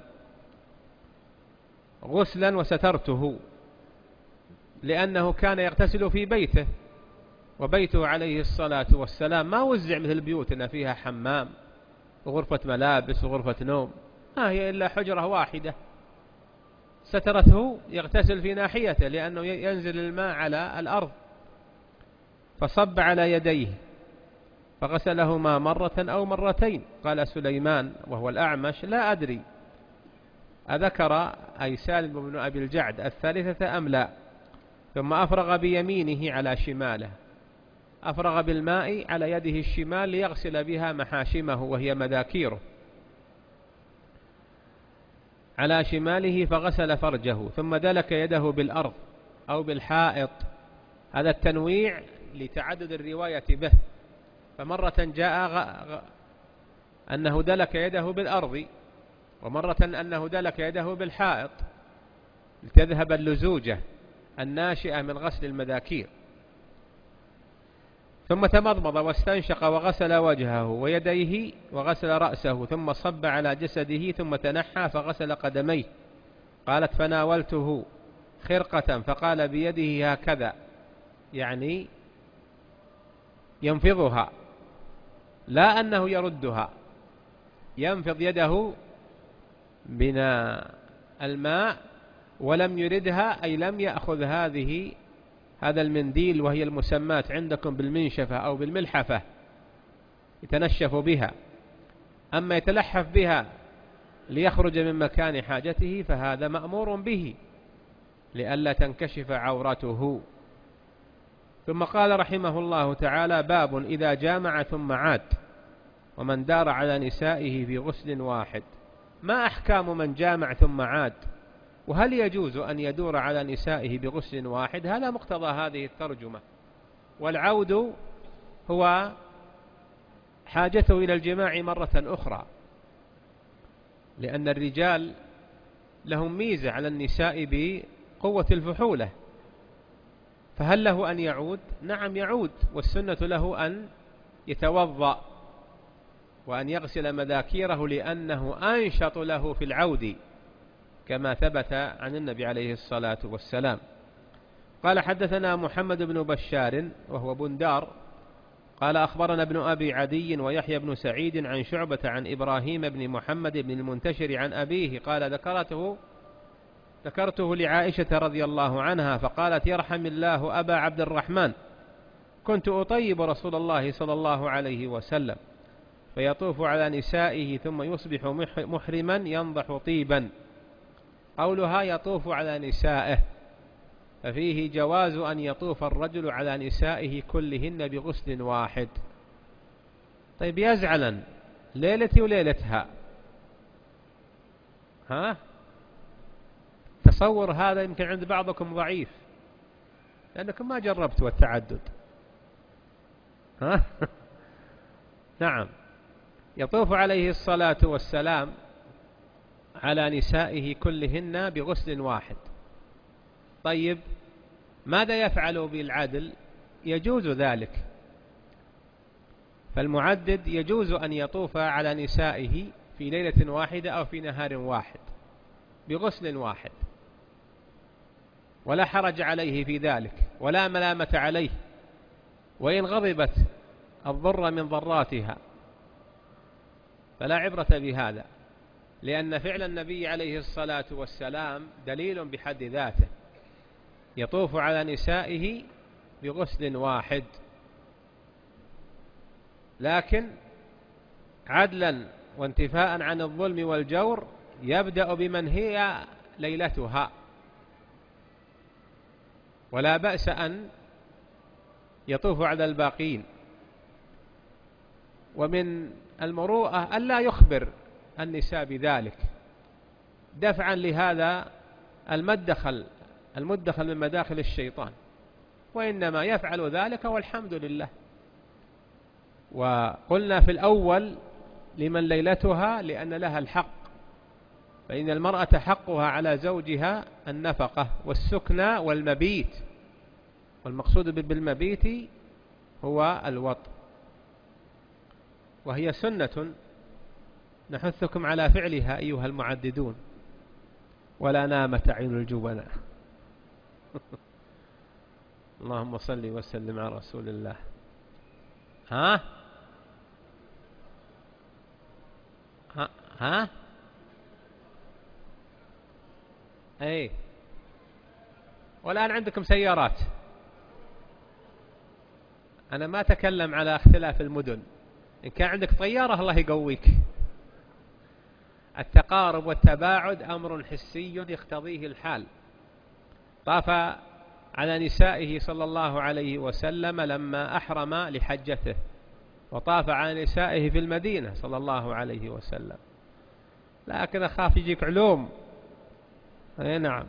غسلا وسترته لأنه كان يغتسل في بيته وبيته عليه الصلاة والسلام ما وزع مثل بيوتنا فيها حمام وغرفة ملابس وغرفة نوم. ما هي إلا حجرة واحدة. سترته يغتسل في ناحيته لأنه ينزل الماء على الأرض. فصب على يديه فغسلهما مرة أو مرتين. قال سليمان وهو الأعمش لا أدري أذكر أي سالم بن أبي الجعد الثالثة أم لا. ثم أفرغ بيمينه على شماله. أفرغ بالماء على يده الشمال ليغسل بها محاشمه وهي مذاكيره على شماله فغسل فرجه ثم دلك يده بالأرض أو بالحائط. هذا التنويع لتعدد الرواية به. فمرة جاء غ... غ... أنه دلك يده بالأرض ومرة أنه دلك يده بالحائط لتذهب اللزوجة الناشئة من غسل المذاكير. ثم تمضمض واستنشق وغسل وجهه ويديه وغسل رأسه ثم صب على جسده ثم تنحى فغسل قدميه. قالت فناولته خرقة فقال بيده هكذا يعني ينفضها، لا أنه يردها، ينفض يده من الماء ولم يردها، أي لم يأخذ هذه هذا المنديل وهي المسماة عندكم بالمنشفة أو بالملحفة يتنشف بها، أما يتلحف بها ليخرج من مكان حاجته فهذا مأمور به لئلا تنكشف عورته. ثم قال رحمه الله تعالى: باب إذا جامع ثم عاد ومن دار على نسائه في غسل واحد. ما أحكام من جامع ثم عاد؟ وهل يجوز أن يدور على نسائه بغسل واحد؟ هذا مقتضى هذه الترجمة. والعود هو حاجته إلى الجماع مرة أخرى، لأن الرجال لهم ميزة على النساء بقوة الفحولة، فهل له أن يعود؟ نعم يعود، والسنة له أن يتوضأ وأن يغسل مذاكيره لأنه أنشط له في العود كما ثبت عن النبي عليه الصلاة والسلام. قال: حدثنا محمد بن بشار وهو بندار قال: أخبرنا ابن أبي عدي ويحيى بن سعيد عن شعبة عن إبراهيم بن محمد بن المنتشر عن أبيه قال: ذكرته ذكرته لعائشة رضي الله عنها فقالت: يرحم الله أبا عبد الرحمن، كنت أطيب رسول الله صلى الله عليه وسلم فيطوف على نسائه ثم يصبح محرما ينضح طيبا. قولها يطوف على نسائه ففيه جواز أن يطوف الرجل على نسائه كلهن بغسل واحد. طيب يزعلا ليلتي وليلتها، ها؟ تصور هذا يمكن عند بعضكم ضعيف لأنكم ما جربتوا التعدد، ها؟ نعم، يطوف عليه الصلاة والسلام على نسائه كلهن بغسل واحد. طيب ماذا يفعل بالعدل؟ يجوز ذلك، فالمعدد يجوز أن يطوف على نسائه في ليلة واحدة أو في نهار واحد بغسل واحد، ولا حرج عليه في ذلك ولا ملامة عليه، وإن غضبت الضر من ضراتها فلا عبرة بهذا، لأن فعل النبي عليه الصلاة والسلام دليل بحد ذاته، يطوف على نسائه بغسل واحد. لكن عدلا وانتفاء عن الظلم والجور يبدأ بمن هي ليلتها، ولا بأس أن يطوف على الباقين. ومن المروءة ألا يخبر النساء بذلك دفعا لهذا المدخل المدخل من مداخل الشيطان، وإنما يفعل ذلك والحمد لله. وقلنا في الأول لمن ليلتها لأن لها الحق، فإن المرأة حقها على زوجها النفقة والسكنى والمبيت، والمقصود بالمبيت هو الوطء، وهي سنة نحثكم على فعلها أيها المعددون، ولا نامت عين الجبناء. اللهم صل وسلم على رسول الله. ها ها ها اي، والآن عندكم سيارات. أنا ما أتكلم على اختلاف المدن، إن كان عندك طيارة الله يقويك. التقارب والتباعد أمر حسي يقتضيه الحال. طاف على نسائه صلى الله عليه وسلم لما أحرم لحجته، وطاف على نسائه في المدينة صلى الله عليه وسلم، لكن أخاف يجيك علوم. أي نعم.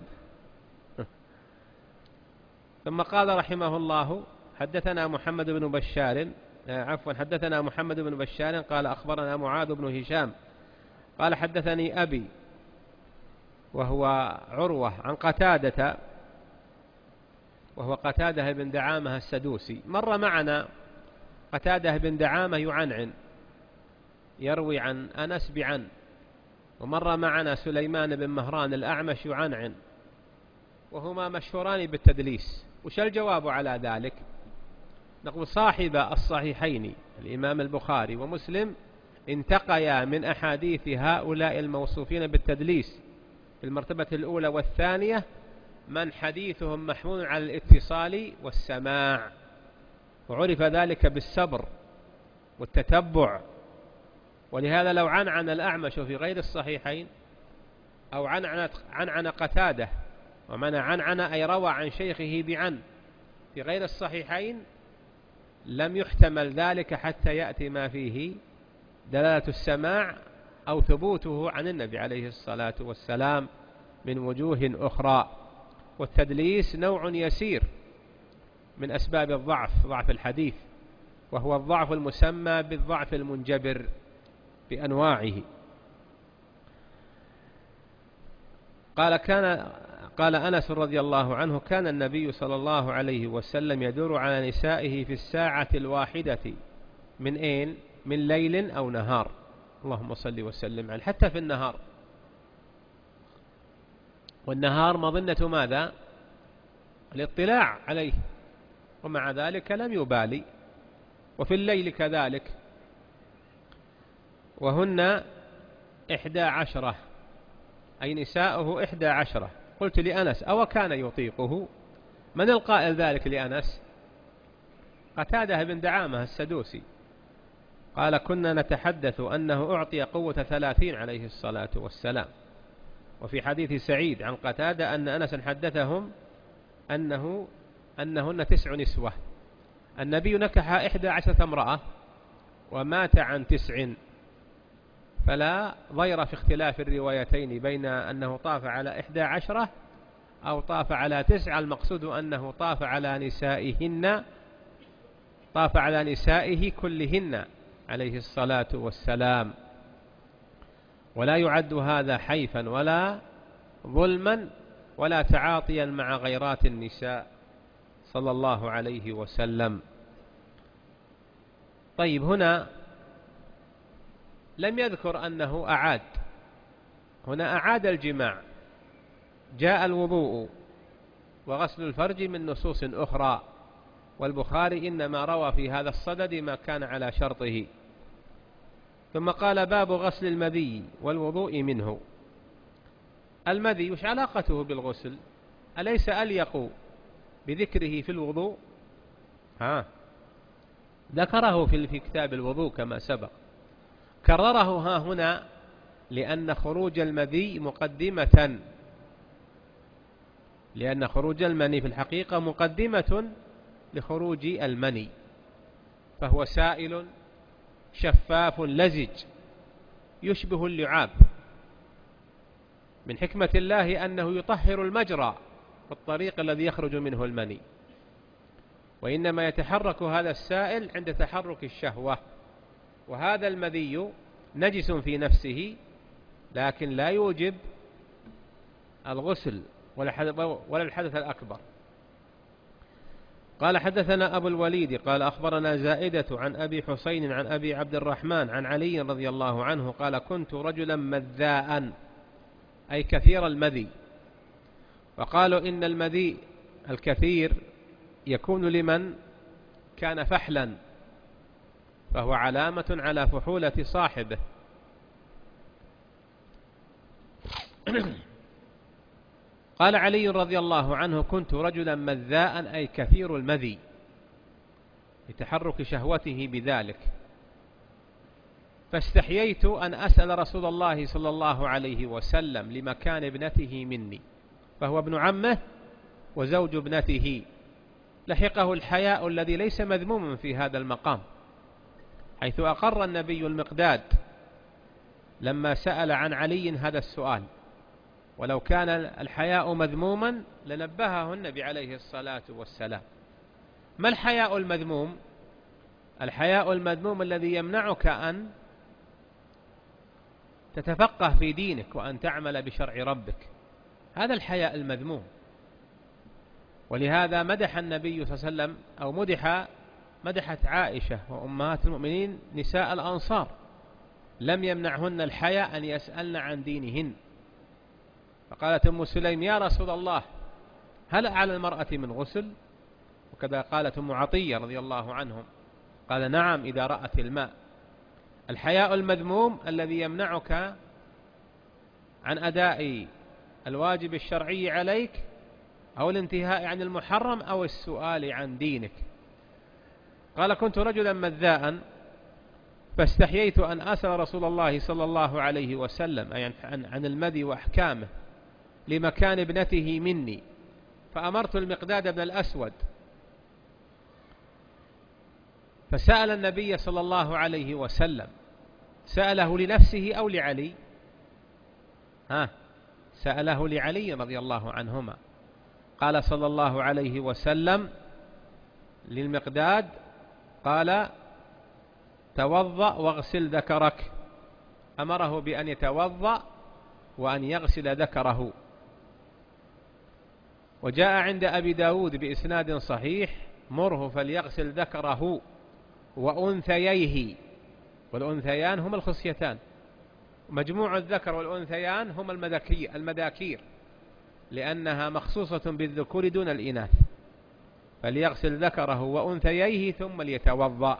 ثم قال رحمه الله: حدثنا محمد بن بشار عفوا حدثنا محمد بن بشار قال: أخبرنا معاذ بن هشام قال: حدثني أبي وهو عروة عن قتادة وهو قتادة بن دعامة السدوسي. مر معنا قتادة بن دعامة يعنعن يروي عن أنس بعن، ومر معنا سليمان بن مهران الأعمش يعنعن، وهما مشهوران بالتدليس. وش الجواب على ذلك؟ نقول صاحب الصحيحين الإمام البخاري ومسلم انتقيا من أحاديث هؤلاء الموصوفين بالتدليس في المرتبة الأولى والثانية من حديثهم محمول على الاتصال والسماع، وعرف ذلك بالصبر والتتبع. ولهذا لو عنعن الأعمش في غير الصحيحين أو عنعن, عنعن قتادة، ومن عنعن أي روى عن شيخه بعن في غير الصحيحين، لم يحتمل ذلك حتى يأتي ما فيه دلالة السماع أو ثبوته عن النبي عليه الصلاة والسلام من وجوه أخرى. والتدليس نوع يسير من أسباب الضعف، ضعف الحديث، وهو الضعف المسمى بالضعف المنجبر بأنواعه. قال كان قال أنس رضي الله عنه: كان النبي صلى الله عليه وسلم يدور على نسائه في الساعة الواحدة من أين؟ من ليل أو نهار. اللهم صل وسلم عليه. حتى في النهار، والنهار مظنة ماذا؟ الاطلاع عليه، ومع ذلك لم يبالي. وفي الليل كذلك، وهن إحدى عشرة، أي نساؤه إحدى عشرة. قلت لأنس: أو كان يطيقه؟ من القائل ذلك لأنس؟ قتادة بن دعامة السدوسي قال: كنا نتحدث أنه أعطي قوة ثلاثين عليه الصلاة والسلام. وفي حديث سعيد عن قتادة أن أنس حدثهم أنه أنهن تسع نسوة. النبي نكح إحدى عشرة امرأة ومات عن تسع، فلا ضير في اختلاف الروايتين بين أنه طاف على إحدى عشرة أو طاف على تسع. المقصود أنه طاف على نسائهن، طاف على نسائه كلهن عليه الصلاة والسلام. ولا يعد هذا حيفا ولا ظلما ولا تعاطيا مع غيرات النساء صلى الله عليه وسلم. طيب، هنا لم يذكر أنه أعاد، هنا أعاد الجماع. جاء الوضوء وغسل الفرج من نصوص أخرى، والبخاري إنما روى في هذا الصدد ما كان على شرطه. ثم قال: باب غسل المذي والوضوء منه. المذي وش علاقته بالغسل؟ أليس أليق بذكره في الوضوء؟ ها، ذكره في كتاب الوضوء كما سبق، كرره ها هنا لأن خروج المذي مقدمة لأن خروج المني في الحقيقة مقدمة لخروج المني، فهو سائل شفاف لزج يشبه اللعاب. من حكمة الله أنه يطهر المجرى والطريق الذي يخرج منه المني، وإنما يتحرك هذا السائل عند تحرك الشهوة. وهذا المذي نجس في نفسه، لكن لا يوجب الغسل ولا الحدث الأكبر. قال: حدثنا أبو الوليد قال: أخبرنا زائدة عن أبي حسين عن أبي عبد الرحمن عن علي رضي الله عنه قال: كنت رجلا مذاء، أي كثير المذي. وقالوا إن المذي الكثير يكون لمن كان فحلا، فهو علامة على فحولة صاحبه. قال علي رضي الله عنه: كنت رجلا مذاء، أي كثير المذي، لتحرك شهوته بذلك. فاستحييت أن أسأل رسول الله صلى الله عليه وسلم لمكان ابنته مني، فهو ابن عمه وزوج ابنته. لحقه الحياء الذي ليس مذموما في هذا المقام، حيث أقر النبي المقداد لما سأل عن علي هذا السؤال. ولو كان الحياء مذموما لنبهه النبي عليه الصلاة والسلام. ما الحياء المذموم؟ الحياء المذموم الذي يمنعك أن تتفقه في دينك وأن تعمل بشرع ربك، هذا الحياء المذموم. ولهذا مدح النبي صلى الله عليه وسلم أو مدح مدحت عائشة وأمهات المؤمنين نساء الأنصار، لم يمنعهن الحياء أن يسألن عن دينهن. فقالت أم سليم: يا رسول الله، هل على المرأة من غسل؟ وكذا قالت أم عطية رضي الله عنهم، قال نعم إذا رأت الماء. الحياء المذموم الذي يمنعك عن أداء الواجب الشرعي عليك، أو الانتهاء عن المحرم، أو السؤال عن دينك. قال كنت رجلا مذاء فاستحييت أن أسأل رسول الله صلى الله عليه وسلم أي عن المذي وأحكامه لمكان ابنته مني، فأمرت المقداد بن الأسود فسأل النبي صلى الله عليه وسلم. سأله لنفسه أو لعلي؟ ها سأله لعلي رضي الله عنهما. قال صلى الله عليه وسلم للمقداد، قال توضأ واغسل ذكرك. أمره بأن يتوضأ وأن يغسل ذكره. وجاء عند أبي داود بإسناد صحيح مره فليغسل ذكره وأنثييه، والأنثيان هم الخصيتان، مجموع الذكر والأنثيان هم المذاكير لأنها مخصوصة بالذكور دون الإناث. فليغسل ذكره وأنثييه ثم ليتوضأ.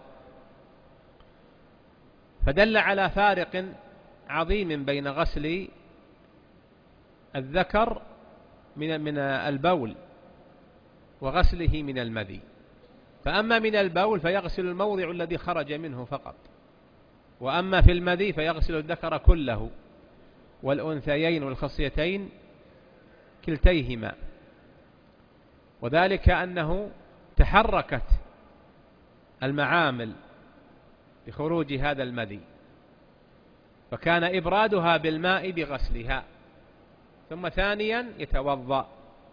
فدل على فارق عظيم بين غسل الذكر من من البول وغسله من المذي. فأما من البول فيغسل الموضع الذي خرج منه فقط، وأما في المذي فيغسل الذكر كله والأنثيين والخصيتين كلتيهما. وذلك أنه تحركت المعامل بخروج هذا المذي، فكان إبرادها بالماء بغسلها، ثم ثانيا يتوضأ.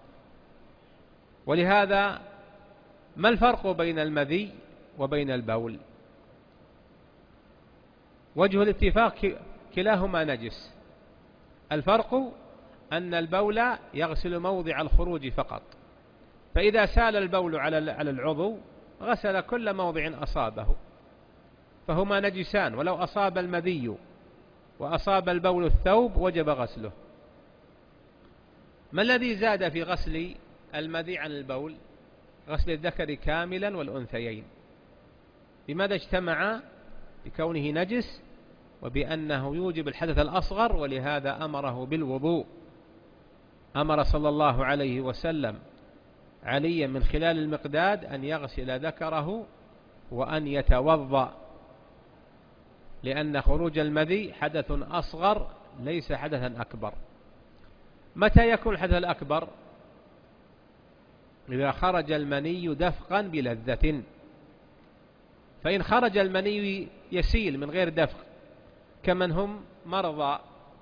ولهذا ما الفرق بين المذي وبين البول؟ وجه الاتفاق كلاهما نجس. الفرق أن البول يغسل موضع الخروج فقط، فإذا سال البول على العضو غسل كل موضع أصابه، فهما نجسان. ولو أصاب المذي وأصاب البول الثوب وجب غسله. ما الذي زاد في غسل المذي عن البول؟ غسل الذكر كاملا والأنثيين. لماذا اجتمع؟ بكونه نجس وبأنه يوجب الحدث الأصغر، ولهذا أمره بالوضوء. أمر صلى الله عليه وسلم عليا من خلال المقداد أن يغسل ذكره وأن يتوضأ، لأن خروج المذي حدث أصغر ليس حدثا أكبر. متى يكون الحدث الأكبر؟ إذا خرج المني دفقا بلذة. فإن خرج المني يسيل من غير دفق، كمن هم مرضى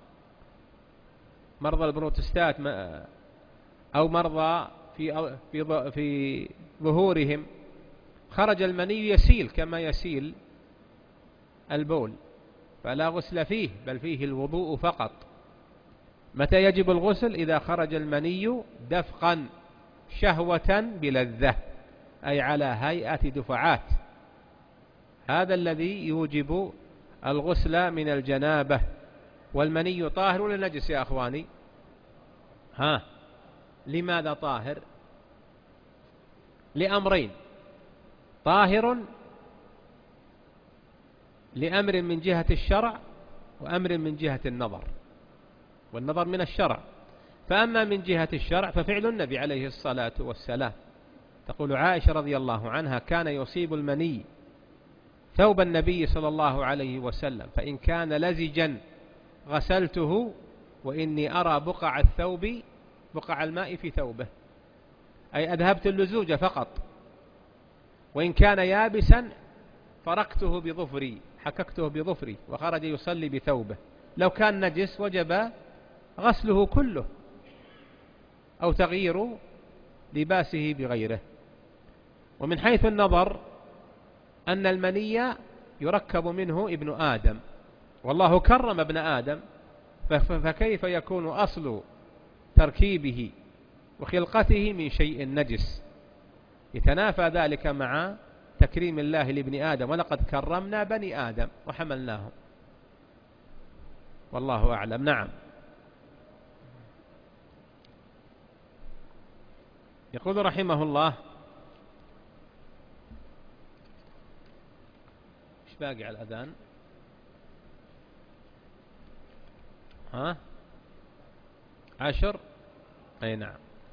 مرضى البروتستات أو مرضى في في في ظهورهم، خرج المني يسيل كما يسيل البول، فلا غسل فيه، بل فيه الوضوء فقط. متى يجب الغسل؟ إذا خرج المني دفقا شهوة بلذة، أي على هيئة دفعات. هذا الذي يوجب الغسل من الجنابة. والمني طاهر ولا نجس يا أخواني؟ ها لماذا طاهر؟ لأمرين: طاهر لأمر من جهة الشرع، وأمر من جهة النظر، والنظر من الشرع. فأما من جهة الشرع ففعل النبي عليه الصلاة والسلام. تقول عائشة رضي الله عنها: كان يصيب المني ثوب النبي صلى الله عليه وسلم، فإن كان لزجا غسلته، وإني أرى بقع الثوب بقع الماء في ثوبه، أي أذهبت اللزوج فقط. وإن كان يابسا فركته بظفري، حككته بظفري، وخرج يصلي بثوبه. لو كان نجس وجب غسله كله أو تغيير لباسه بغيره. ومن حيث النظر أن المني يركب منه ابن آدم، والله كرم ابن آدم، فكيف يكون أصل تركيبه وخلقته من شيء نجس؟ يتنافى ذلك مع تكريم الله لابن آدم: ولقد كرمنا بني آدم وحملناهم. والله أعلم. نعم. يقول رحمه الله: باقي على الأذان؟ ها عشر؟ أي نعم.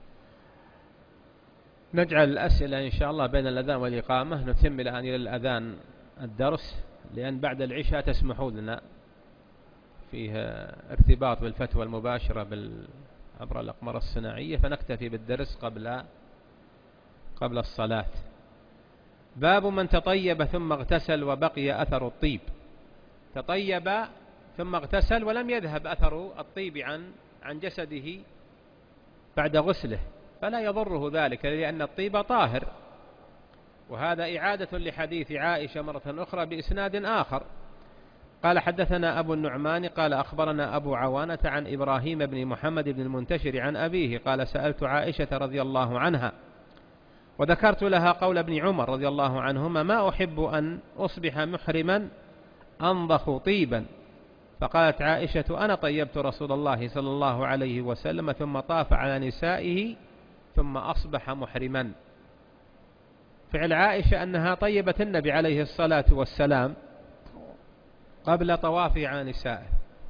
نجعل الأسئلة إن شاء الله بين الأذان والإقامة، نتم الآن إلى الأذان الدرس، لأن بعد العشاء تسمحون لنا فيه ارتباط بالفتوى المباشرة بال... عبر الأقمار الصناعية، فنكتفي بالدرس قبل قبل الصلاة. باب من تطيب ثم اغتسل وبقي أثر الطيب. تطيب ثم اغتسل ولم يذهب أثر الطيب عن عن جسده بعد غسله، فلا يضره ذلك، لأن الطيب طاهر. وهذا إعادة لحديث عائشة مرة أخرى بإسناد آخر. قال حدثنا أبو النعمان قال أخبرنا أبو عوانة عن إبراهيم بن محمد بن المنتشر عن أبيه قال سألت عائشة رضي الله عنها وذكرت لها قول ابن عمر رضي الله عنهما ما أحب أن أصبح محرما أنضخ طيبا، فقالت عائشة أنا طيبت رسول الله صلى الله عليه وسلم ثم طاف على نسائه ثم أصبح محرما. فعل عائشة أنها طيبت النبي عليه الصلاة والسلام قبل طوافه على نسائه،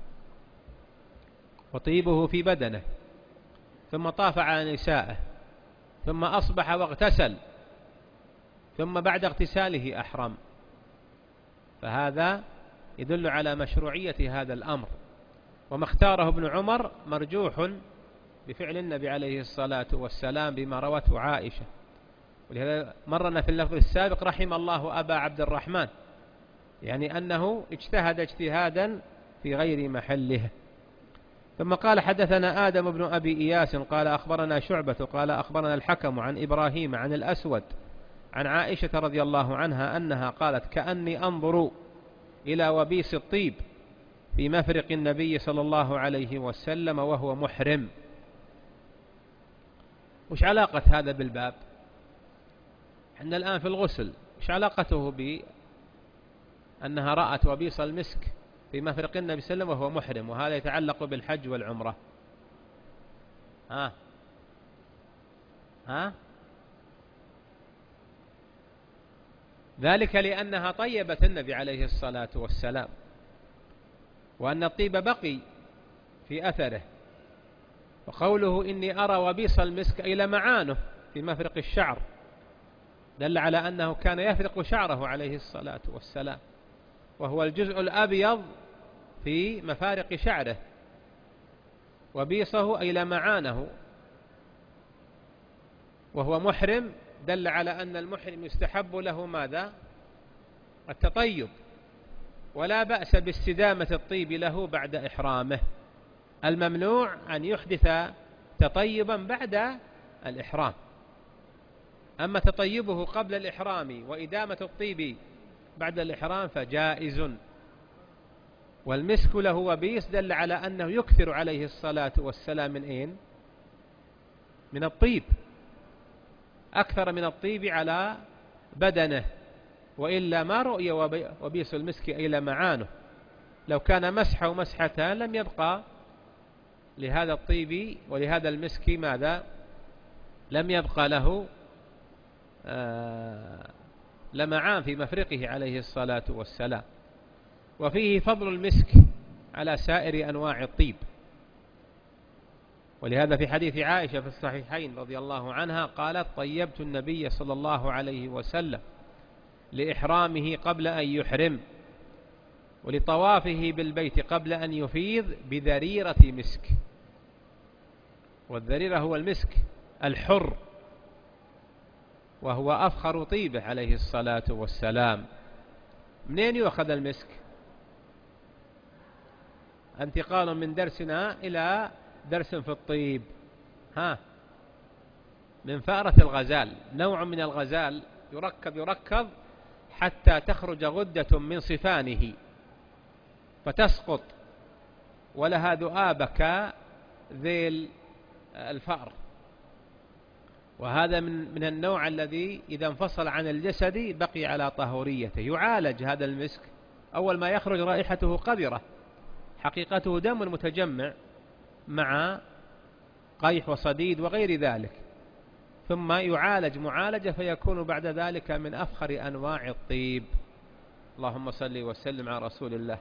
وطيبه في بدنه، ثم طاف على نسائه، ثم أصبح واغتسل، ثم بعد اغتساله أحرم. فهذا يدل على مشروعية هذا الأمر، وما اختاره ابن عمر مرجوح بفعل النبي عليه الصلاة والسلام بما روته عائشة. ولهذا مرنا في اللفظ السابق رحم الله أبا عبد الرحمن، يعني أنه اجتهد اجتهادا في غير محله. ثم قال حدثنا آدم بن أبي إياس قال أخبرنا شعبة قال أخبرنا الحكم عن إبراهيم عن الأسود عن عائشة رضي الله عنها أنها قالت كأني أنظر إلى وبيس الطيب في مفرق النبي صلى الله عليه وسلم وهو محرم. وش علاقة هذا بالباب؟ احنا الآن في الغسل، وش علاقته بأنها رأت وبيص المسك في مفرق النبي صلى الله عليه وسلم وهو محرم، وهذا يتعلق بالحج والعمرة؟ ها ها ذلك لأنها طيبت النبي عليه الصلاة والسلام، وأن الطيب بقي في أثره. وقوله إني أرى وبيص المسك أي لمعانه في مفرق الشعر، دل على أنه كان يفرق شعره عليه الصلاة والسلام، وهو الجزء الأبيض في مفارق شعره، وبيصه أي لمعانه، وهو محرم، دل على أن المحرم يستحب له ماذا؟ التطيب، ولا بأس باستدامة الطيب له بعد إحرامه. الممنوع أن يحدث تطيبا بعد الإحرام، أما تطيبه قبل الإحرام وإدامة الطيب بعد الإحرام فجائز. والمسك له وبيص دل على أنه يكثر عليه الصلاة والسلام من أين؟ من الطيب، أكثر من الطيب على بدنه، وإلا ما رؤي وبيص المسك إلى معانه. لو كان مسحه مسحتان لم يبقى لهذا الطيب ولهذا المسك ماذا؟ لم يبقى له آه لمعان في مفرقه عليه الصلاة والسلام. وفيه فضل المسك على سائر أنواع الطيب، ولهذا في حديث عائشة في الصحيحين رضي الله عنها قالت طيبت النبي صلى الله عليه وسلم لإحرامه قبل أن يحرم، ولطوافه بالبيت قبل أن يفيض بذريرة مسك. والذريرة هو المسك الحر، وهو أفخر طيبه عليه الصلاة والسلام. منين يؤخذ المسك؟ انتقال من درسنا إلى درس في الطيب. ها من فأرة الغزال، نوع من الغزال يركب يركب حتى تخرج غدة من صفانه فتسقط، ولها ذؤاب كذيل الفأر. وهذا من من النوع الذي إذا انفصل عن الجسد بقي على طهوريته. يعالج هذا المسك، أول ما يخرج رائحته قذرة، حقيقته دم متجمع مع قيح وصديد وغير ذلك، ثم يعالج معالجة فيكون بعد ذلك من أفخر أنواع الطيب. اللهم صل وسلم على رسول الله.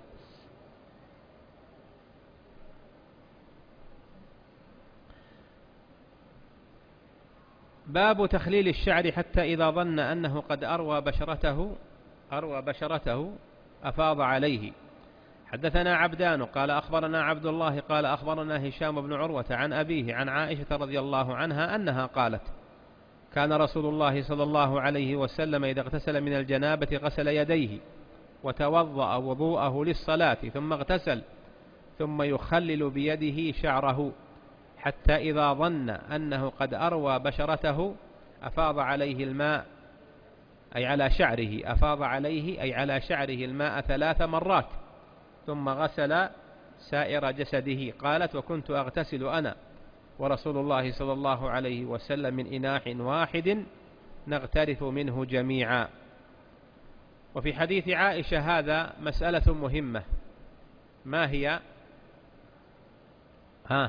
باب تخليل الشعر حتى إذا ظن أنه قد أروى بشرته أروى بشرته أفاض عليه. حدثنا عبدان قال أخبرنا عبد الله قال أخبرنا هشام بن عروة عن أبيه عن عائشة رضي الله عنها أنها قالت: كان رسول الله صلى الله عليه وسلم إذا اغتسل من الجنابة غسل يديه وتوضأ وضوءه للصلاة ثم اغتسل ثم يخلل بيده شعره حتى إذا ظن أنه قد أروى بشرته أفاض عليه الماء، أي على شعره، أفاض عليه أي على شعره الماء ثلاث مرات ثم غسل سائر جسده. قالت: وكنت أغتسل أنا ورسول الله صلى الله عليه وسلم من إناء واحد نغترف منه جميعا. وفي حديث عائشة هذا مسألة مهمة، ما هي؟ ها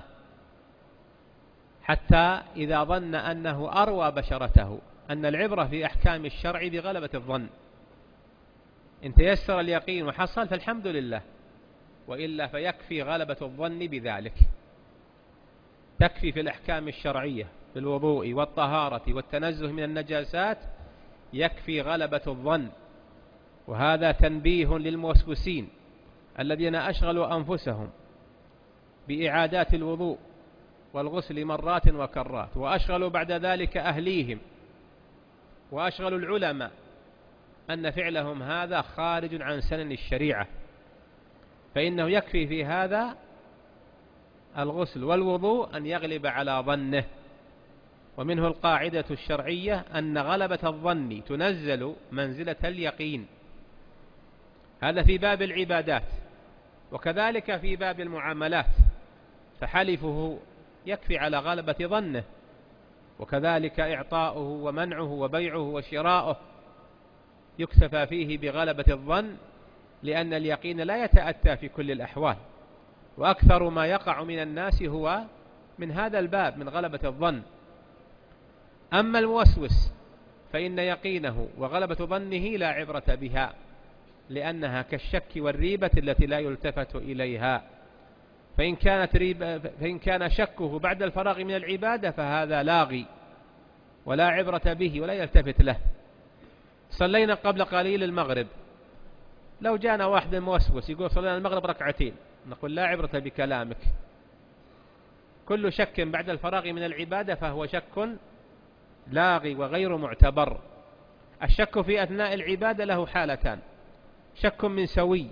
حتى إذا ظن أنه أروى بشرته، أن العبرة في أحكام الشرع بغلبة الظن. إن تيسر اليقين وحصل فالحمد لله، وإلا فيكفي غلبة الظن بذلك. تكفي في الأحكام الشرعية في الوضوء والطهارة والتنزه من النجاسات يكفي غلبة الظن. وهذا تنبيه للموسوسين الذين أشغلوا أنفسهم بإعادات الوضوء والغسل مرات وكرات، وأشغلوا بعد ذلك أهليهم وأشغلوا العلماء، أن فعلهم هذا خارج عن سنن الشريعة. فإنه يكفي في هذا الغسل والوضوء أن يغلب على ظنه. ومنه القاعدة الشرعية أن غلبة الظن تنزل منزلة اليقين. هذا في باب العبادات، وكذلك في باب المعاملات، فحلفه يكفي على غلبة ظنه، وكذلك إعطاؤه ومنعه وبيعه وشراؤه يكتفى فيه بغلبة الظن، لأن اليقين لا يتأتى في كل الأحوال. وأكثر ما يقع من الناس هو من هذا الباب، من غلبة الظن. أما الموسوس فإن يقينه وغلبة ظنه لا عبرة بها، لأنها كالشك والريبة التي لا يلتفت إليها. فإن كانت ريبة فإن كان شكه بعد الفراغ من العبادة فهذا لاغي ولا عبرة به ولا يلتفت له. صلينا قبل قليل المغرب، لو جانا واحد موسوس يقول صلينا المغرب ركعتين، نقول لا عبرة بكلامك. كل شك بعد الفراغ من العبادة فهو شك لاغي وغير معتبر. الشك في أثناء العبادة له حالتان: شك من سوي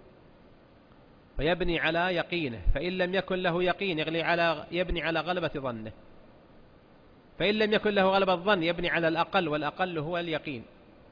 فيبني على يقينه، فإن لم يكن له يقين يغلي على يبني على غلبة ظنه، فإن لم يكن له غلبة الظن يبني على الأقل، والأقل هو اليقين.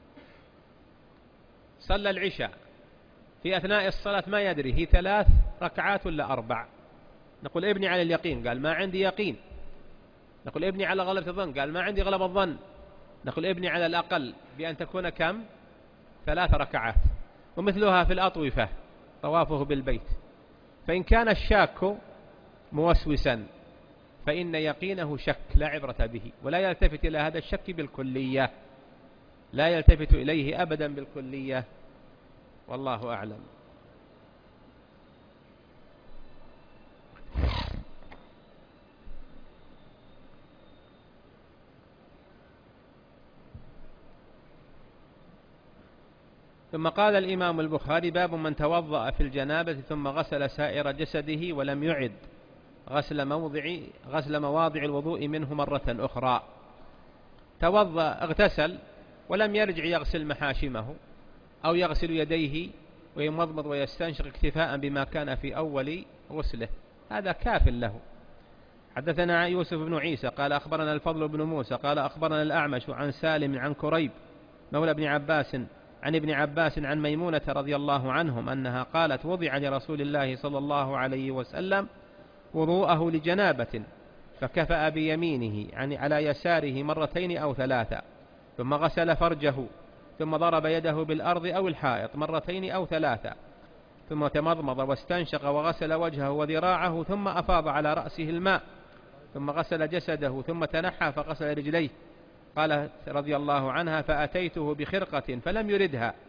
صلى العشاء في أثناء الصلاة ما يدري هي ثلاث ركعات ولا أربع، نقول ابني على اليقين، قال ما عندي يقين. نقول ابني على غلبة الظن، قال ما عندي غلبة الظن. نقول ابني على الأقل بأن تكون كم؟ ثلاث ركعات. ومثلها في الأطوفة، طوافه بالبيت. فإن كان الشاك موسوسا فإن يقينه شك لا عبرة به، ولا يلتفت إلى هذا الشك بالكلية، لا يلتفت إليه أبدا بالكلية، والله أعلم. ثم قال الإمام البخاري: باب من توضأ في الجنابة ثم غسل سائر جسده ولم يعد غسل موضع غسل مواضع الوضوء منه مرة أخرى. توضأ اغتسل ولم يرجع يغسل محاشمه أو يغسل يديه ويمضمض ويستنشق اكتفاء بما كان في أول غسله، هذا كاف له. حدثنا يوسف بن عيسى قال أخبرنا الفضل بن موسى قال أخبرنا الأعمش عن سالم عن كريب مولى ابن عباس عن ابن عباس عن ميمونة رضي الله عنهم أنها قالت: وضع لرسول الله صلى الله عليه وسلم وضوءه لجنابة فكفأ بيمينه يعني على يساره مرتين أو ثلاثة، ثم غسل فرجه، ثم ضرب يده بالأرض أو الحائط مرتين أو ثلاثة، ثم تمضمض واستنشق وغسل وجهه وذراعه، ثم أفاض على رأسه الماء، ثم غسل جسده، ثم تنحى فغسل رجليه. قالت رضي الله عنها: فأتيته بخرقة فلم يردها،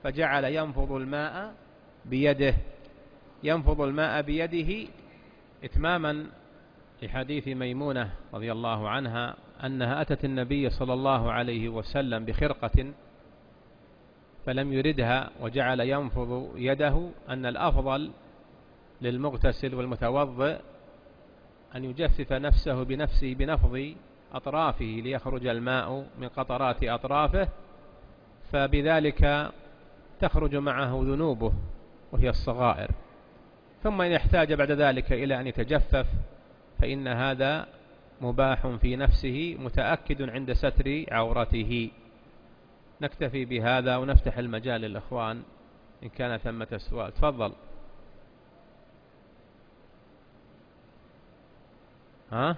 فجعل ينفض الماء بيده ينفض الماء بيده إتماما لحديث ميمونة رضي الله عنها أنها أتت النبي صلى الله عليه وسلم بخرقة فلم يردها وجعل ينفض يده، أن الأفضل للمغتسل والمتوضئ أن يجفف نفسه بنفسه بنفض أطرافه ليخرج الماء من قطرات أطرافه، فبذلك تخرج معه ذنوبه وهي الصغائر. ثم إن احتاج بعد ذلك إلى أن يتجفف فإن هذا مباح في نفسه متأكد عند ستر عورته. نكتفي بهذا ونفتح المجال للإخوان إن كان ثمة سؤال. تفضل. ها؟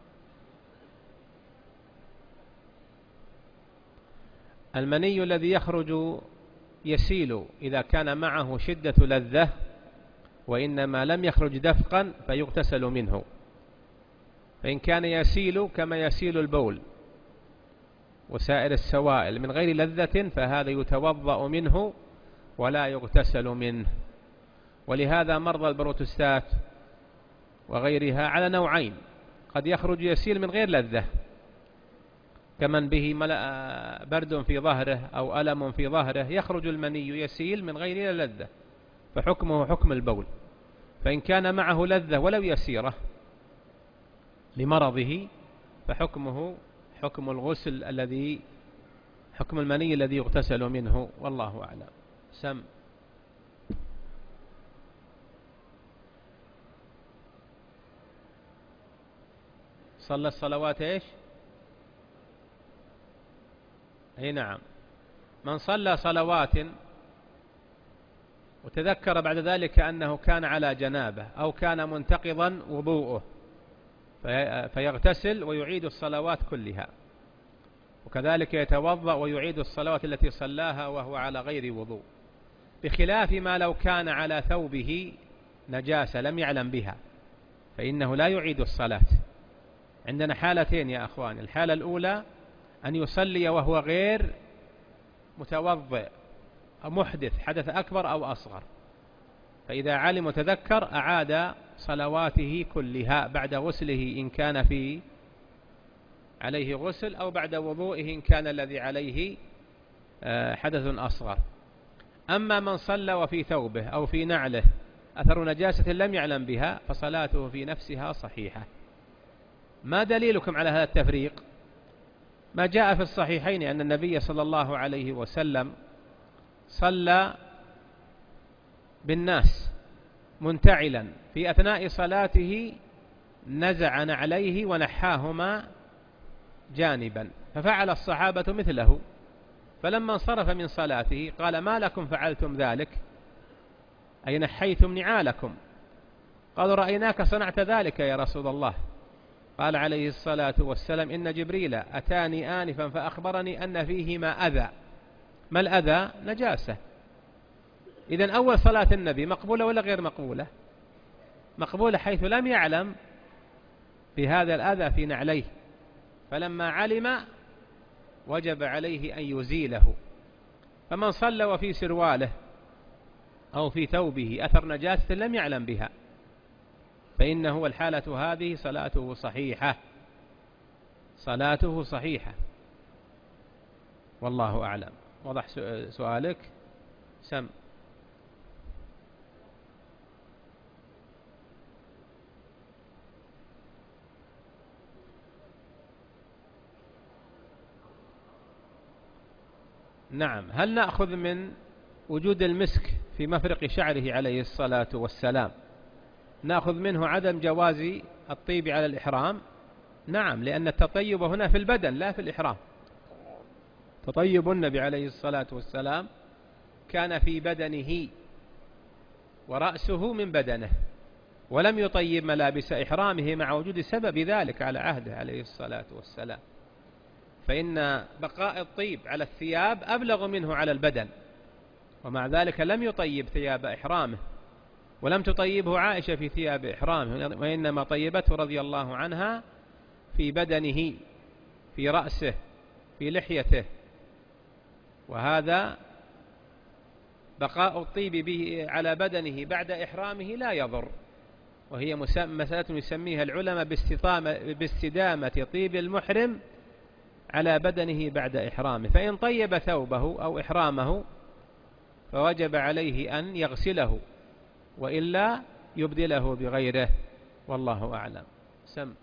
المني الذي يخرج يسيل إذا كان معه شدة لذة، وإنما لم يخرج دفقا فيغتسل منه. فإن كان يسيل كما يسيل البول وسائر السوائل من غير لذة فهذا يتوضأ منه ولا يغتسل منه. ولهذا مرضى البروتستات وغيرها على نوعين: قد يخرج يسيل من غير لذة كمن به برد في ظهره أو ألم في ظهره، يخرج المني يسيل من غير لذة فحكمه حكم البول. فإن كان معه لذة ولو يسيرة لمرضه فحكمه حكم الغسل الذي حكم المني الذي يغتسل منه، والله أعلم. سم. صلى الصلوات إيش؟ أي نعم. من صلى صلوات وتذكر بعد ذلك أنه كان على جنابه أو كان منتقضا وضوءه فيغتسل ويعيد الصلوات كلها، وكذلك يتوضأ ويعيد الصلوات التي صلاها وهو على غير وضوء، بخلاف ما لو كان على ثوبه نجاسة لم يعلم بها فإنه لا يعيد الصلاة. عندنا حالتين يا أخوان: الحالة الأولى أن يصلي وهو غير متوضئ أو محدث، حدث أكبر أو أصغر، فإذا علم وتذكر أعاد صلواته كلها بعد غسله إن كان في عليه غسل، أو بعد وضوئه إن كان الذي عليه حدث أصغر. أما من صلى وفي ثوبه أو في نعله أثر نجاسة لم يعلم بها فصلاته في نفسها صحيحة. ما دليلكم على هذا التفريق؟ ما جاء في الصحيحين أن النبي صلى الله عليه وسلم صلى بالناس منتعلا، في أثناء صلاته نزع نعليه ونحاهما جانبا، ففعل الصحابة مثله، فلما انصرف من صلاته قال: ما لكم فعلتم ذلك؟ أي نحيتم نعالكم؟ قالوا: رأيناك صنعت ذلك يا رسول الله. قال عليه الصلاة والسلام: إن جبريل أتاني آنفا فأخبرني أن فيهما أذى. ما الأذى؟ نجاسة. إذن أول صلاة النبي مقبولة ولا غير مقبولة؟ مقبولة، حيث لم يعلم بهذا الأذى في نعليه، فلما علم وجب عليه أن يزيله. فمن صلى وفي سرواله أو في ثوبه أثر نجاسة لم يعلم بها فإنه الحالة هذه صلاته صحيحة، صلاته صحيحة، والله أعلم. وضح سؤالك. سم. نعم. هل نأخذ من وجود المسك في مفرق شعره عليه الصلاة والسلام نأخذ منه عدم جواز الطيب على الإحرام؟ نعم، لأن التطيب هنا في البدن لا في الإحرام. تطيب النبي عليه الصلاة والسلام كان في بدنه ورأسه من بدنه، ولم يطيب ملابس إحرامه مع وجود سبب ذلك على عهده عليه الصلاة والسلام. فإن بقاء الطيب على الثياب أبلغ منه على البدن، ومع ذلك لم يطيب ثياب إحرامه، ولم تطيبه عائشة في ثياب إحرامه، وإنما طيبته رضي الله عنها في بدنه، في رأسه، في لحيته. وهذا بقاء الطيب به على بدنه بعد إحرامه لا يضر، وهي مسألة يسميها العلماء باستدامة طيب المحرم على بدنه بعد إحرامه. فإن طيب ثوبه أو إحرامه فوجب عليه أن يغسله، وإلا يبدله بغيره، والله أعلم. سم.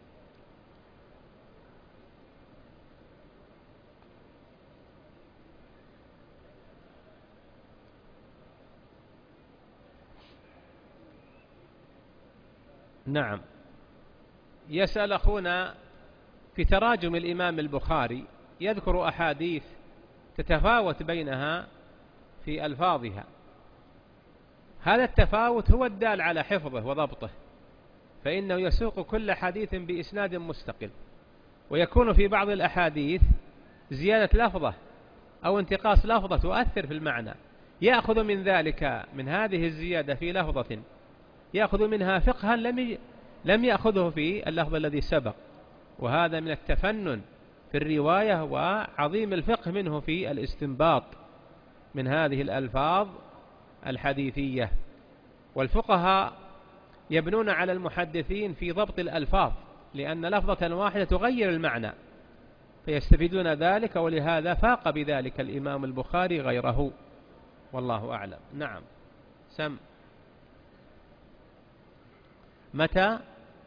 نعم. يسأل أخونا في تراجم الإمام البخاري، يذكر أحاديث تتفاوت بينها في ألفاظها، هذا التفاوت هو الدال على حفظه وضبطه، فإنه يسوق كل حديث بإسناد مستقل، ويكون في بعض الأحاديث زيادة لفظة أو انتقاص لفظة تؤثر في المعنى، يأخذ من ذلك من هذه الزيادة في لفظة يأخذ منها فقها لم لم يأخذه في اللفظ الذي سبق، وهذا من التفنن في الرواية وعظيم الفقه منه في الاستنباط من هذه الألفاظ الحديثية. والفقهاء يبنون على المحدثين في ضبط الألفاظ، لأن لفظة واحدة تغير المعنى، فيستفيدون ذلك، ولهذا فاق بذلك الإمام البخاري غيره، والله أعلم. نعم. سم. متى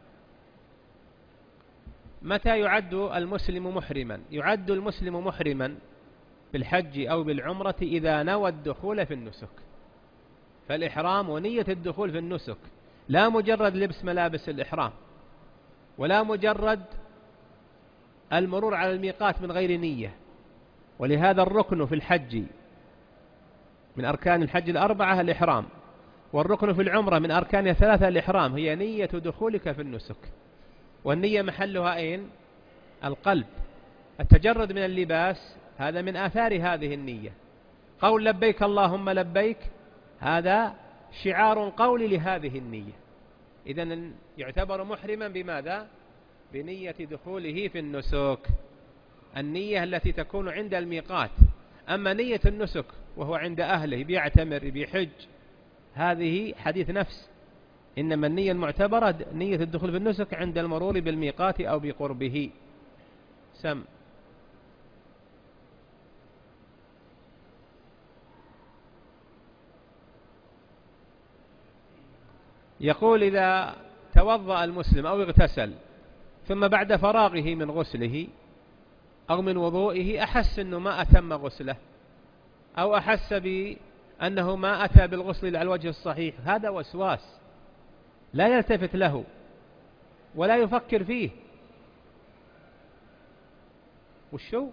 متى يعد المسلم محرما؟ يعد المسلم محرما بالحج أو بالعمرة إذا نوى الدخول في النسك، فالإحرام ونية الدخول في النسك، لا مجرد لبس ملابس الإحرام، ولا مجرد المرور على الميقات من غير نية. ولهذا الركن في الحج من أركان الحج الأربعة الإحرام، والركن في العمرة من أركان الثلاثة الإحرام، هي نية دخولك في النسك، والنية محلها أين؟ القلب. التجرد من اللباس هذا من آثار هذه النية. قول لبيك اللهم لبيك هذا شعار قولي لهذه النية، إذن يعتبر محرما بماذا؟ بنية دخوله في النسك، النية التي تكون عند الميقات. أما نية النسك وهو عند أهله بيعتمر بيحج، هذه حديث نفس، إنما النية المعتبرة نية الدخول في النسك عند المرور بالميقات أو بقربه. سم. يقول إذا توضأ المسلم أو اغتسل ثم بعد فراغه من غسله أو من وضوئه أحس أنه ما أتم غسله، أو أحس بأنه ما أتى بالغسل على الوجه الصحيح، هذا وسواس لا يلتفت له ولا يفكر فيه. والشو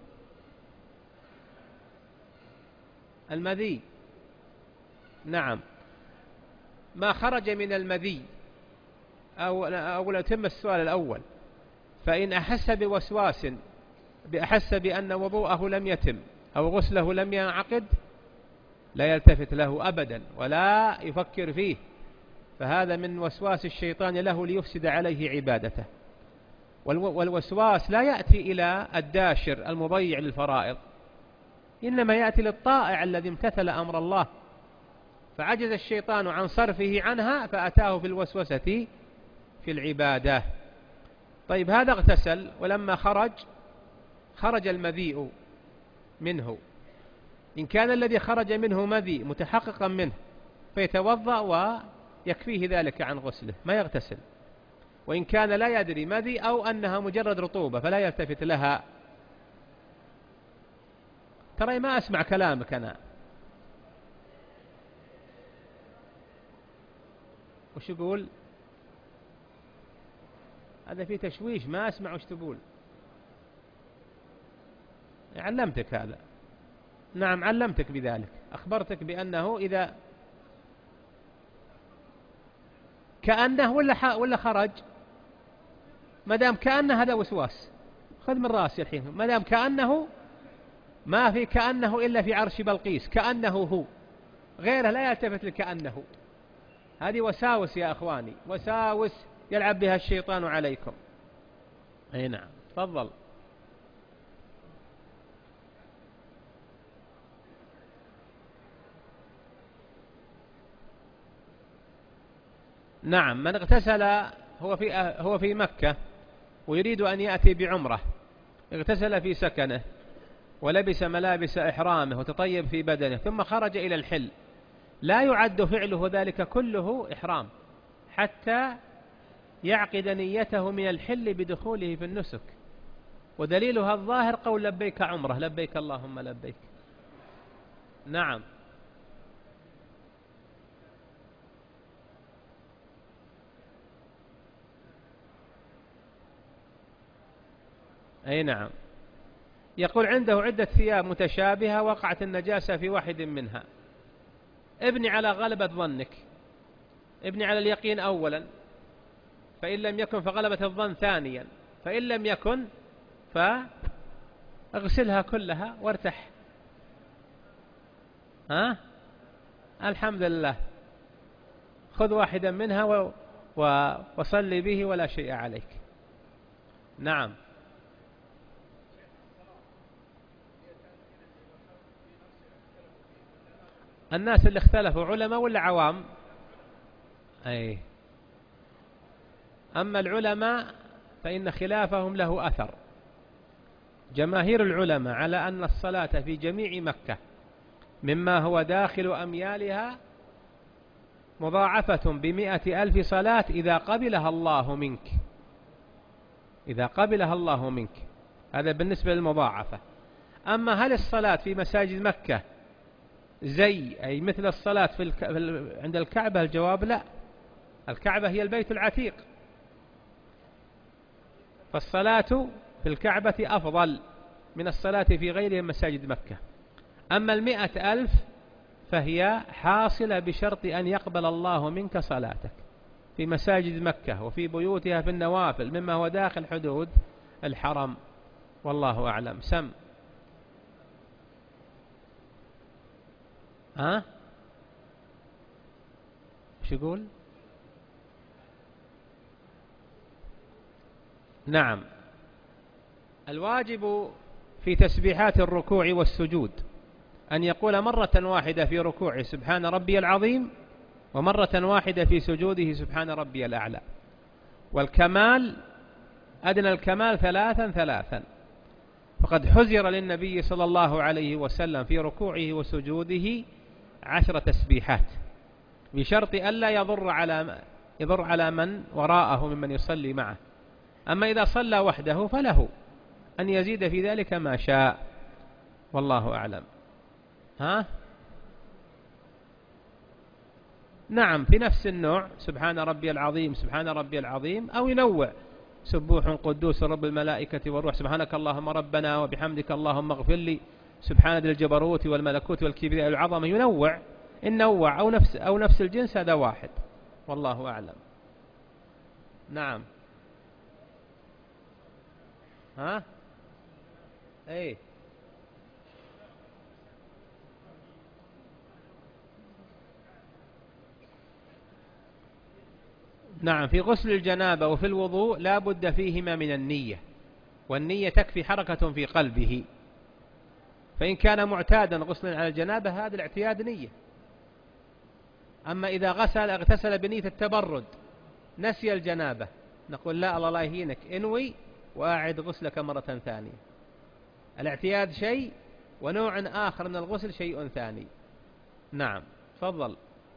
المذي، نعم، ما خرج من المذي، أو أو نتم السؤال الأول، فإن أحس بوسواس بأحس بأن وضوءه لم يتم أو غسله لم ينعقد لا يلتفت له أبدا ولا يفكر فيه، فهذا من وسواس الشيطان له ليفسد عليه عبادته. والوسواس لا يأتي إلى الداشر المضيع للفرائض، إنما يأتي للطائع الذي امتثل أمر الله، فعجز الشيطان عن صرفه عنها فأتاه في الوسوسة في العبادة. طيب هذا اغتسل، ولما خرج خرج المذيء منه، إن كان الذي خرج منه مذي متحققا منه فيتوضأ ويكفيه ذلك عن غسله ما يغتسل، وإن كان لا يدري مذي أو أنها مجرد رطوبة فلا يلتفت لها. ترى ما أسمع كلامك أنا، وش يقول؟ هذا فيه تشويش، ما أسمع وش تقول. علمتك هذا، نعم علمتك بذلك، أخبرتك بأنه إذا كأنه ولا ولا خرج، ما دام كأنه هذا وسواس، خذ من راسي الحين، ما دام كأنه ما في كأنه إلا في عرش بلقيس، كأنه هو، غيره لا يلتفت لكأنه. هذه وساوس يا أخواني، وساوس يلعب بها الشيطان عليكم. أي نعم، تفضل. نعم، من اغتسل هو في هو في مكة ويريد أن يأتي بعمرة، اغتسل في سكنه ولبس ملابس إحرامه وتطيب في بدنه ثم خرج إلى الحل، لا يعد فعله ذلك كله إحرام حتى يعقد نيته من الحل بدخوله في النسك، ودليلها الظاهر قول لبيك عمرة، لبيك اللهم لبيك. نعم. أي نعم. يقول عنده عدة ثياب متشابهة وقعت النجاسة في واحد منها، ابني على غلبة ظنك، ابني على اليقين أولا، فإن لم يكن فغلبة الظن ثانيا، فإن لم يكن فاغسلها كلها وارتح. ها؟ الحمد لله، خذ واحدا منها و... و... وصلي به ولا شيء عليك. نعم. الناس اللي اختلفوا علماء ولا عوام؟ أي. أما العلماء فإن خلافهم له أثر. جماهير العلماء على أن الصلاة في جميع مكة مما هو داخل أميالها مضاعفة بمئة ألف صلاة إذا قبلها الله منك، إذا قبلها الله منك، هذا بالنسبة للمضاعفة. أما هل الصلاة في مساجد مكة زي أي مثل الصلاة في الك... عند الكعبة؟ الجواب لا، الكعبة هي البيت العتيق، فالصلاة في الكعبة أفضل من الصلاة في غيرها مساجد مكة. أما المئة ألف فهي حاصلة بشرط أن يقبل الله منك صلاتك في مساجد مكة وفي بيوتها في النوافل مما هو داخل حدود الحرم، والله أعلم. سم. ها؟ شو يقول؟ نعم. الواجب في تسبيحات الركوع والسجود أن يقول مرة واحدة في ركوعه سبحان ربي العظيم، ومرة واحدة في سجوده سبحان ربي الأعلى. والكمال أدنى الكمال ثلاثا ثلاثا، فقد حزر للنبي صلى الله عليه وسلم في ركوعه وسجوده عشر تسبيحات بشرط ألا يضر على يضر على من وراءه ممن يصلي معه. أما إذا صلى وحده فله أن يزيد في ذلك ما شاء، والله أعلم. ها؟ نعم، في نفس النوع سبحان ربي العظيم سبحان ربي العظيم، أو ينوع سبوح قدوس رب الملائكة والروح سبحانك اللهم ربنا وبحمدك اللهم اغفر لي سبحان ذي الجبروت والملكوت والكبرياء والعظمة، ينوع إن نوع أو نفس أو نفس الجنس هذا واحد، والله أعلم. نعم. ها؟ أي. نعم، في غسل الجنابة وفي الوضوء لا بد فيهما من النية، والنية تكفي حركة في قلبه، فإن كان معتادا غسلا على الجنابة هذا الاعتياد نية. أما إذا غسل اغتسل بنية التبرد نسي الجنابة نقول لا، الله لا يهينك، انوي وأعد غسلك مرة ثانية. الاعتياد شيء ونوع آخر من الغسل شيء ثاني. نعم، تفضل.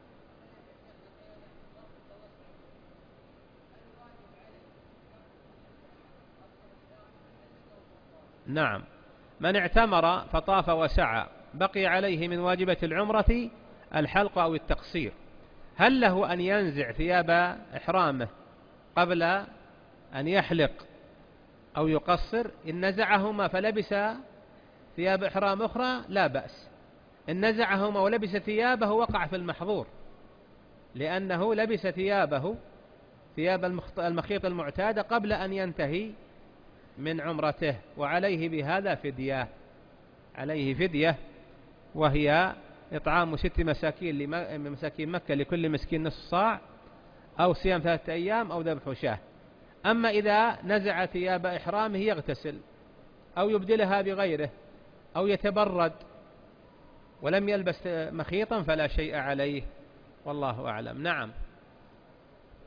نعم، من اعتمر فطاف وسعى بقي عليه من واجبة العمرة الحلق أو التقصير. هل له أن ينزع ثياب إحرامه قبل أن يحلق أو يقصر؟ إن نزعهما فلبس ثياب إحرام أخرى لا بأس، إن نزعهما ولبس ثيابه وقع في المحظور، لأنه لبس ثيابه ثياب المخيط المعتادة قبل أن ينتهي من عمرته، وعليه بهذا فدية، عليه فدية وهي إطعام ست مساكين لمساكين مكة لكل مسكين نصف صاع، أو صيام ثلاثة أيام، أو ذبح شاة. أما إذا نزع ثياب إحرامه يغتسل أو يبدلها بغيره أو يتبرد ولم يلبس مخيطا فلا شيء عليه، والله أعلم. نعم.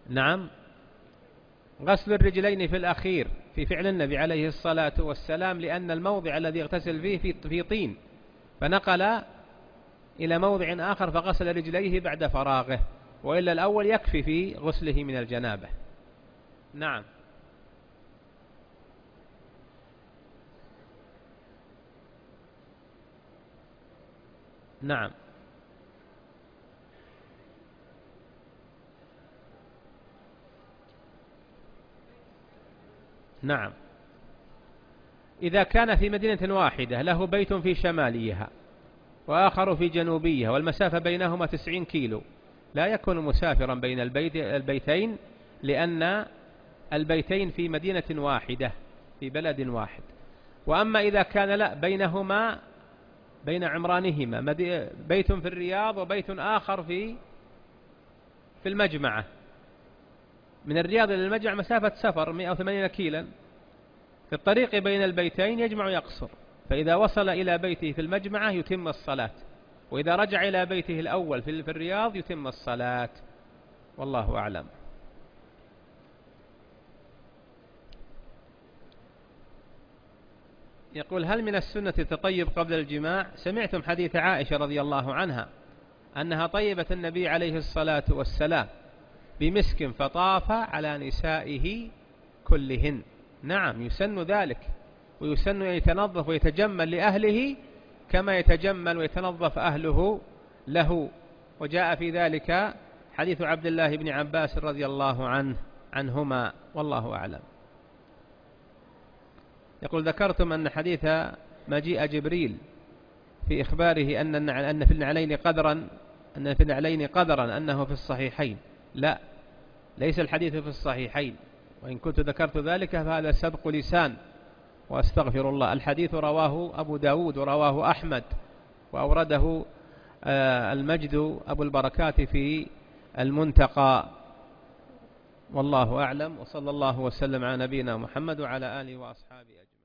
نعم، غسل الرجلين في الأخير في فعل النبي عليه الصلاة والسلام، لأن الموضع الذي اغتسل فيه في طين، فنقل إلى موضع آخر فغسل رجليه بعد فراغه، وإلا الأول يكفي في غسله من الجنابة. نعم. نعم. نعم. إذا كان في مدينة واحدة له بيت في شماليها وآخر في جنوبيها والمسافة بينهما تسعين كيلو، لا يكون مسافرا بين البيت البيتين، لأن البيتين في مدينة واحدة في بلد واحد. وأما إذا كان لا بينهما بين عمرانهما بيت في الرياض وبيت آخر في في المجمعة، من الرياض إلى المجمع مسافة سفر مئة وثمانين كيلا، في الطريق بين البيتين يجمع يقصر، فإذا وصل إلى بيته في المجمعة يتم الصلاة، وإذا رجع إلى بيته الأول في الرياض يتم الصلاة، والله أعلم. يقول: هل من السنة التطيب قبل الجماع؟ سمعتم حديث عائشة رضي الله عنها أنها طيبت النبي عليه الصلاة والسلام بمسك فطاف على نسائه كلهن. نعم، يسن ذلك، ويسن أن يتنظف ويتجمل لأهله كما يتجمل ويتنظف أهله له، وجاء في ذلك حديث عبد الله بن عباس رضي الله عنه عنهما، والله أعلم. يقول: ذكرتم أن حديث مجيء جبريل في إخباره أن أن في النعلين قدرا أن في النعلين قدرا أنه في الصحيحين. لا، ليس الحديث في الصحيحين، وإن كنت ذكرت ذلك فهذا سبق لسان وأستغفر الله. الحديث رواه أبو داود ورواه أحمد، وأورده المجد أبو البركات في المنتقى، والله أعلم. وصلى الله وسلم على نبينا محمد وعلى آله وأصحابه أجمعين.